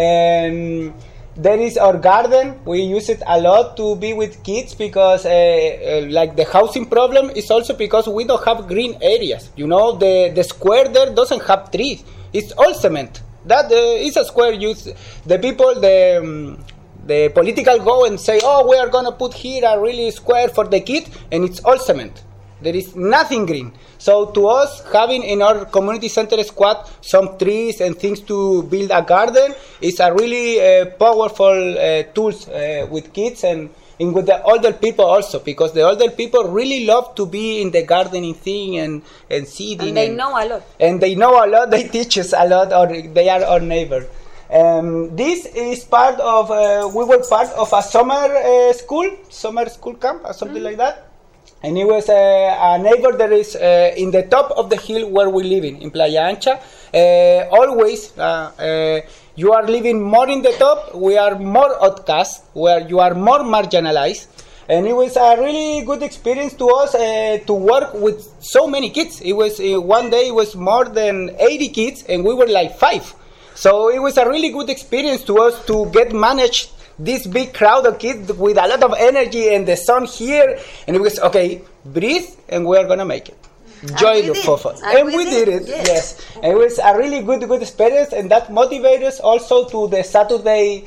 Um, There is our garden. We use it a lot to be with kids because uh, uh, like the housing problem is also because we don't have green areas. You know, the, the square there doesn't have trees. It's all cement. That uh, is a square use. The people, the um, the political go and say, oh, we are going to put here a really square for the kid, and it's all cement. There is nothing green. So to us, having in our community center squad some trees and things to build a garden is a really uh, powerful uh, tools uh, with kids and, and with the older people also, because the older people really love to be in the gardening thing and, and seeding. And they and, know a lot. And they know a lot, they teach us a lot, or they are our neighbor. Um, this is part of, uh, we were part of a summer uh, school, summer school camp or something mm-hmm. like that. And it was uh, a neighbor that is uh, in the top of the hill where we live in, in Playa Ancha. Uh, always, uh, uh, you are living more in the top, we are more outcast, where you are more marginalized. And it was a really good experience to us uh, to work with so many kids. It was uh, one day it was more than eighty kids, and we were like five. So it was a really good experience to us to get managed this big crowd of kids with a lot of energy and the sun here, and it was okay, breathe, and we are gonna make it. Joy the fofo. And, and we, we did, did it, yes. yes. And it was a really good, good experience, and that motivated us also to the Saturday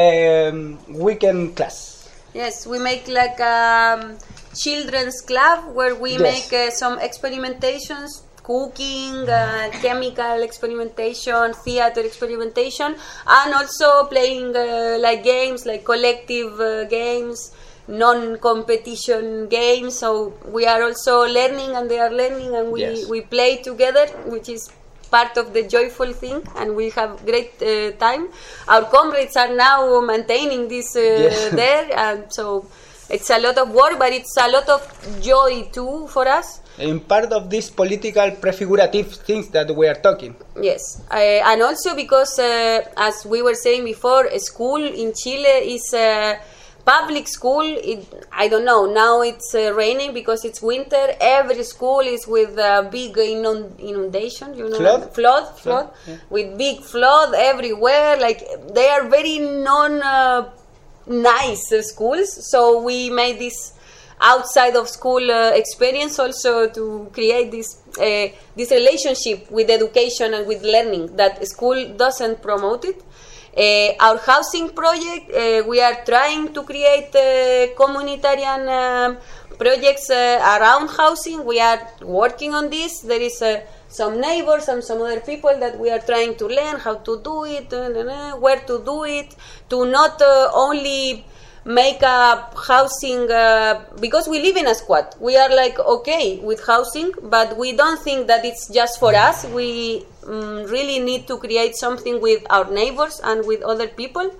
um, weekend class. Yes, we make like a um, children's club where we yes. make uh, some experimentations. Cooking, uh, chemical experimentation, theater experimentation, and also playing uh, like games, like collective uh, games, non-competition games. So we are also learning, and they are learning, and we, yes. we play together, which is part of the joyful thing, and we have great uh, time. Our comrades are now maintaining this uh, yes. there, and so it's a lot of work, but it's a lot of joy too for us. In part of these political prefigurative things that we are talking. Yes, uh, and also because, uh, as we were saying before, a school in Chile is a public school. It, I don't know, now it's uh, raining because it's winter. Every school is with a big inund- inundation, you know, flood, flood, flood, yeah. with big flood everywhere. Like they are very non uh, nice uh, schools. So we made this outside of school uh, experience also to create this uh, this relationship with education and with learning that school doesn't promote it. Uh, our housing project, uh, we are trying to create uh, communitarian uh, projects uh, around housing. We are working on this. There is uh, some neighbors and some other people that we are trying to learn how to do it, uh, where to do it, to not uh, only make a housing, uh, because we live in a squat. We are like okay with housing, but we don't think that it's just for us. We um, really need to create something with our neighbors and with other people.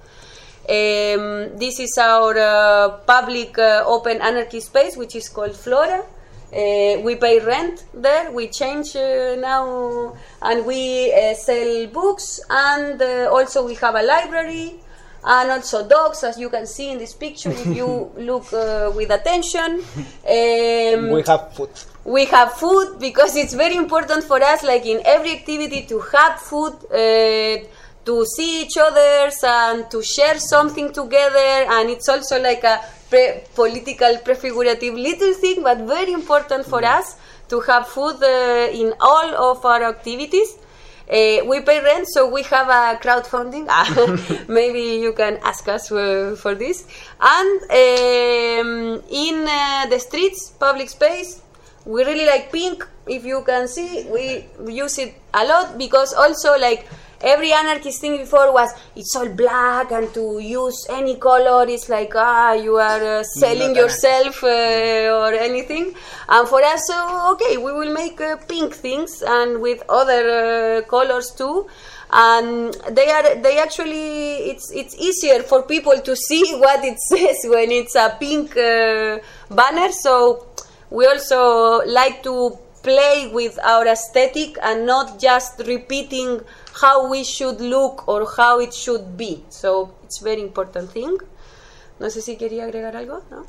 Um, this is our uh, public uh, open anarchy space, which is called Flora. Uh, we pay rent there, we change uh, now, and we uh, sell books, and uh, also we have a library, and also dogs, as you can see in this picture if you look uh, with attention. Um, we have food. We have food because it's very important for us, like in every activity, to have food, uh, to see each other and to share something together, and it's also like a Pre- political prefigurative little thing, but very important for us to have food uh, in all of our activities. Uh, we pay rent, so we have a crowdfunding. Maybe you can ask us uh, for this. And um, in uh, the streets, public space, we really like pink. If you can see, we use it a lot because also like every anarchist thing before was it's all black, and to use any color is like ah you are uh, selling yourself uh, or anything. And for us, so okay, we will make uh, pink things and with other uh, colors too. And they are they actually it's it's easier for people to see what it says when it's a pink uh, banner. So we also like to play with our aesthetic and not just repeating how we should look or how it should be. So it's very important thing. No sé si quería agregar algo, ¿no?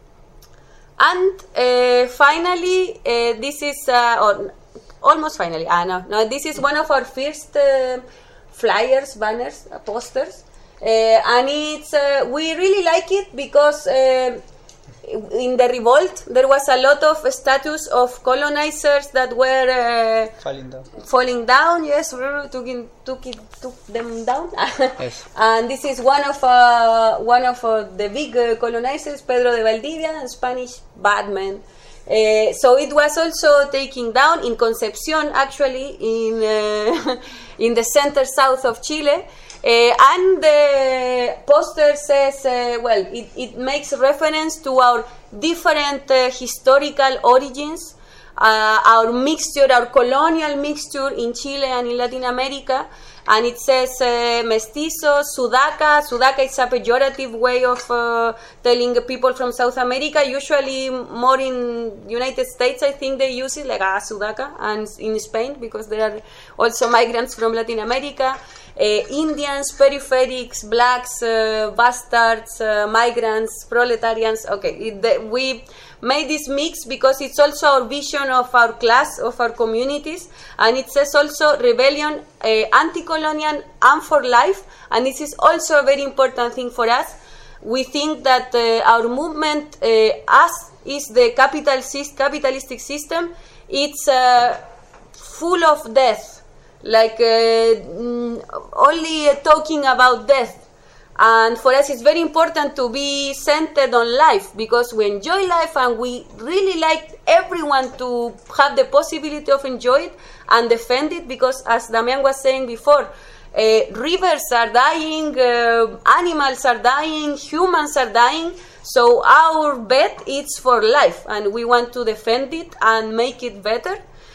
And uh, finally, uh, this is, uh, or almost finally, ah, no, no, this is one of our first uh, flyers, banners, uh, posters. Uh, and it's, uh, we really like it because uh, in the revolt, there was a lot of statues of colonizers that were uh, falling down. Falling down, yes, took, in, took, it, took them down. Yes. And this is one of uh, one of uh, the big uh, colonizers, Pedro de Valdivia, a Spanish bad man. Uh, so it was also taken down in Concepcion, actually, in uh, in the center south of Chile. Uh, and the poster says, uh, well, it, it makes reference to our different uh, historical origins, uh, our mixture, our colonial mixture in Chile and in Latin America. And it says uh, mestizo, sudaca. Sudaca is a pejorative way of uh, telling people from South America. Usually more in United States, I think they use it like ah, sudaca, and in Spain because there are also migrants from Latin America. Uh, Indians, peripherics, blacks, uh, bastards, uh, migrants, proletarians. Okay, it, the, we made this mix because it's also our vision of our class, of our communities, and it says also rebellion, uh, anti-colonial, and for life. And this is also a very important thing for us. We think that uh, our movement, uh, as is the capital capitalistic system, it's uh, full of death. Like uh, only uh, talking about death. And for us it's very important to be centered on life because we enjoy life and we really like everyone to have the possibility of enjoy it and defend it because as Damian was saying before, uh, rivers are dying, uh, animals are dying, humans are dying. So our bet is for life and we want to defend it and make it better.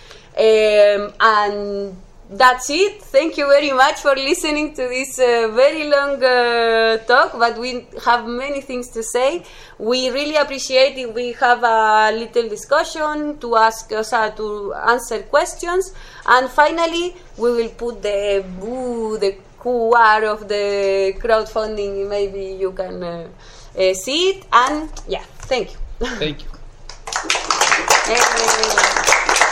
Um, and that's it. Thank you very much for listening to this uh, very long uh, talk, but we have many things to say. We really appreciate if we have a little discussion to ask us uh, to answer questions. And finally, we will put the ooh, the Q R of the crowdfunding. Maybe you can uh, uh, see it. And yeah, thank you. Thank you. uh,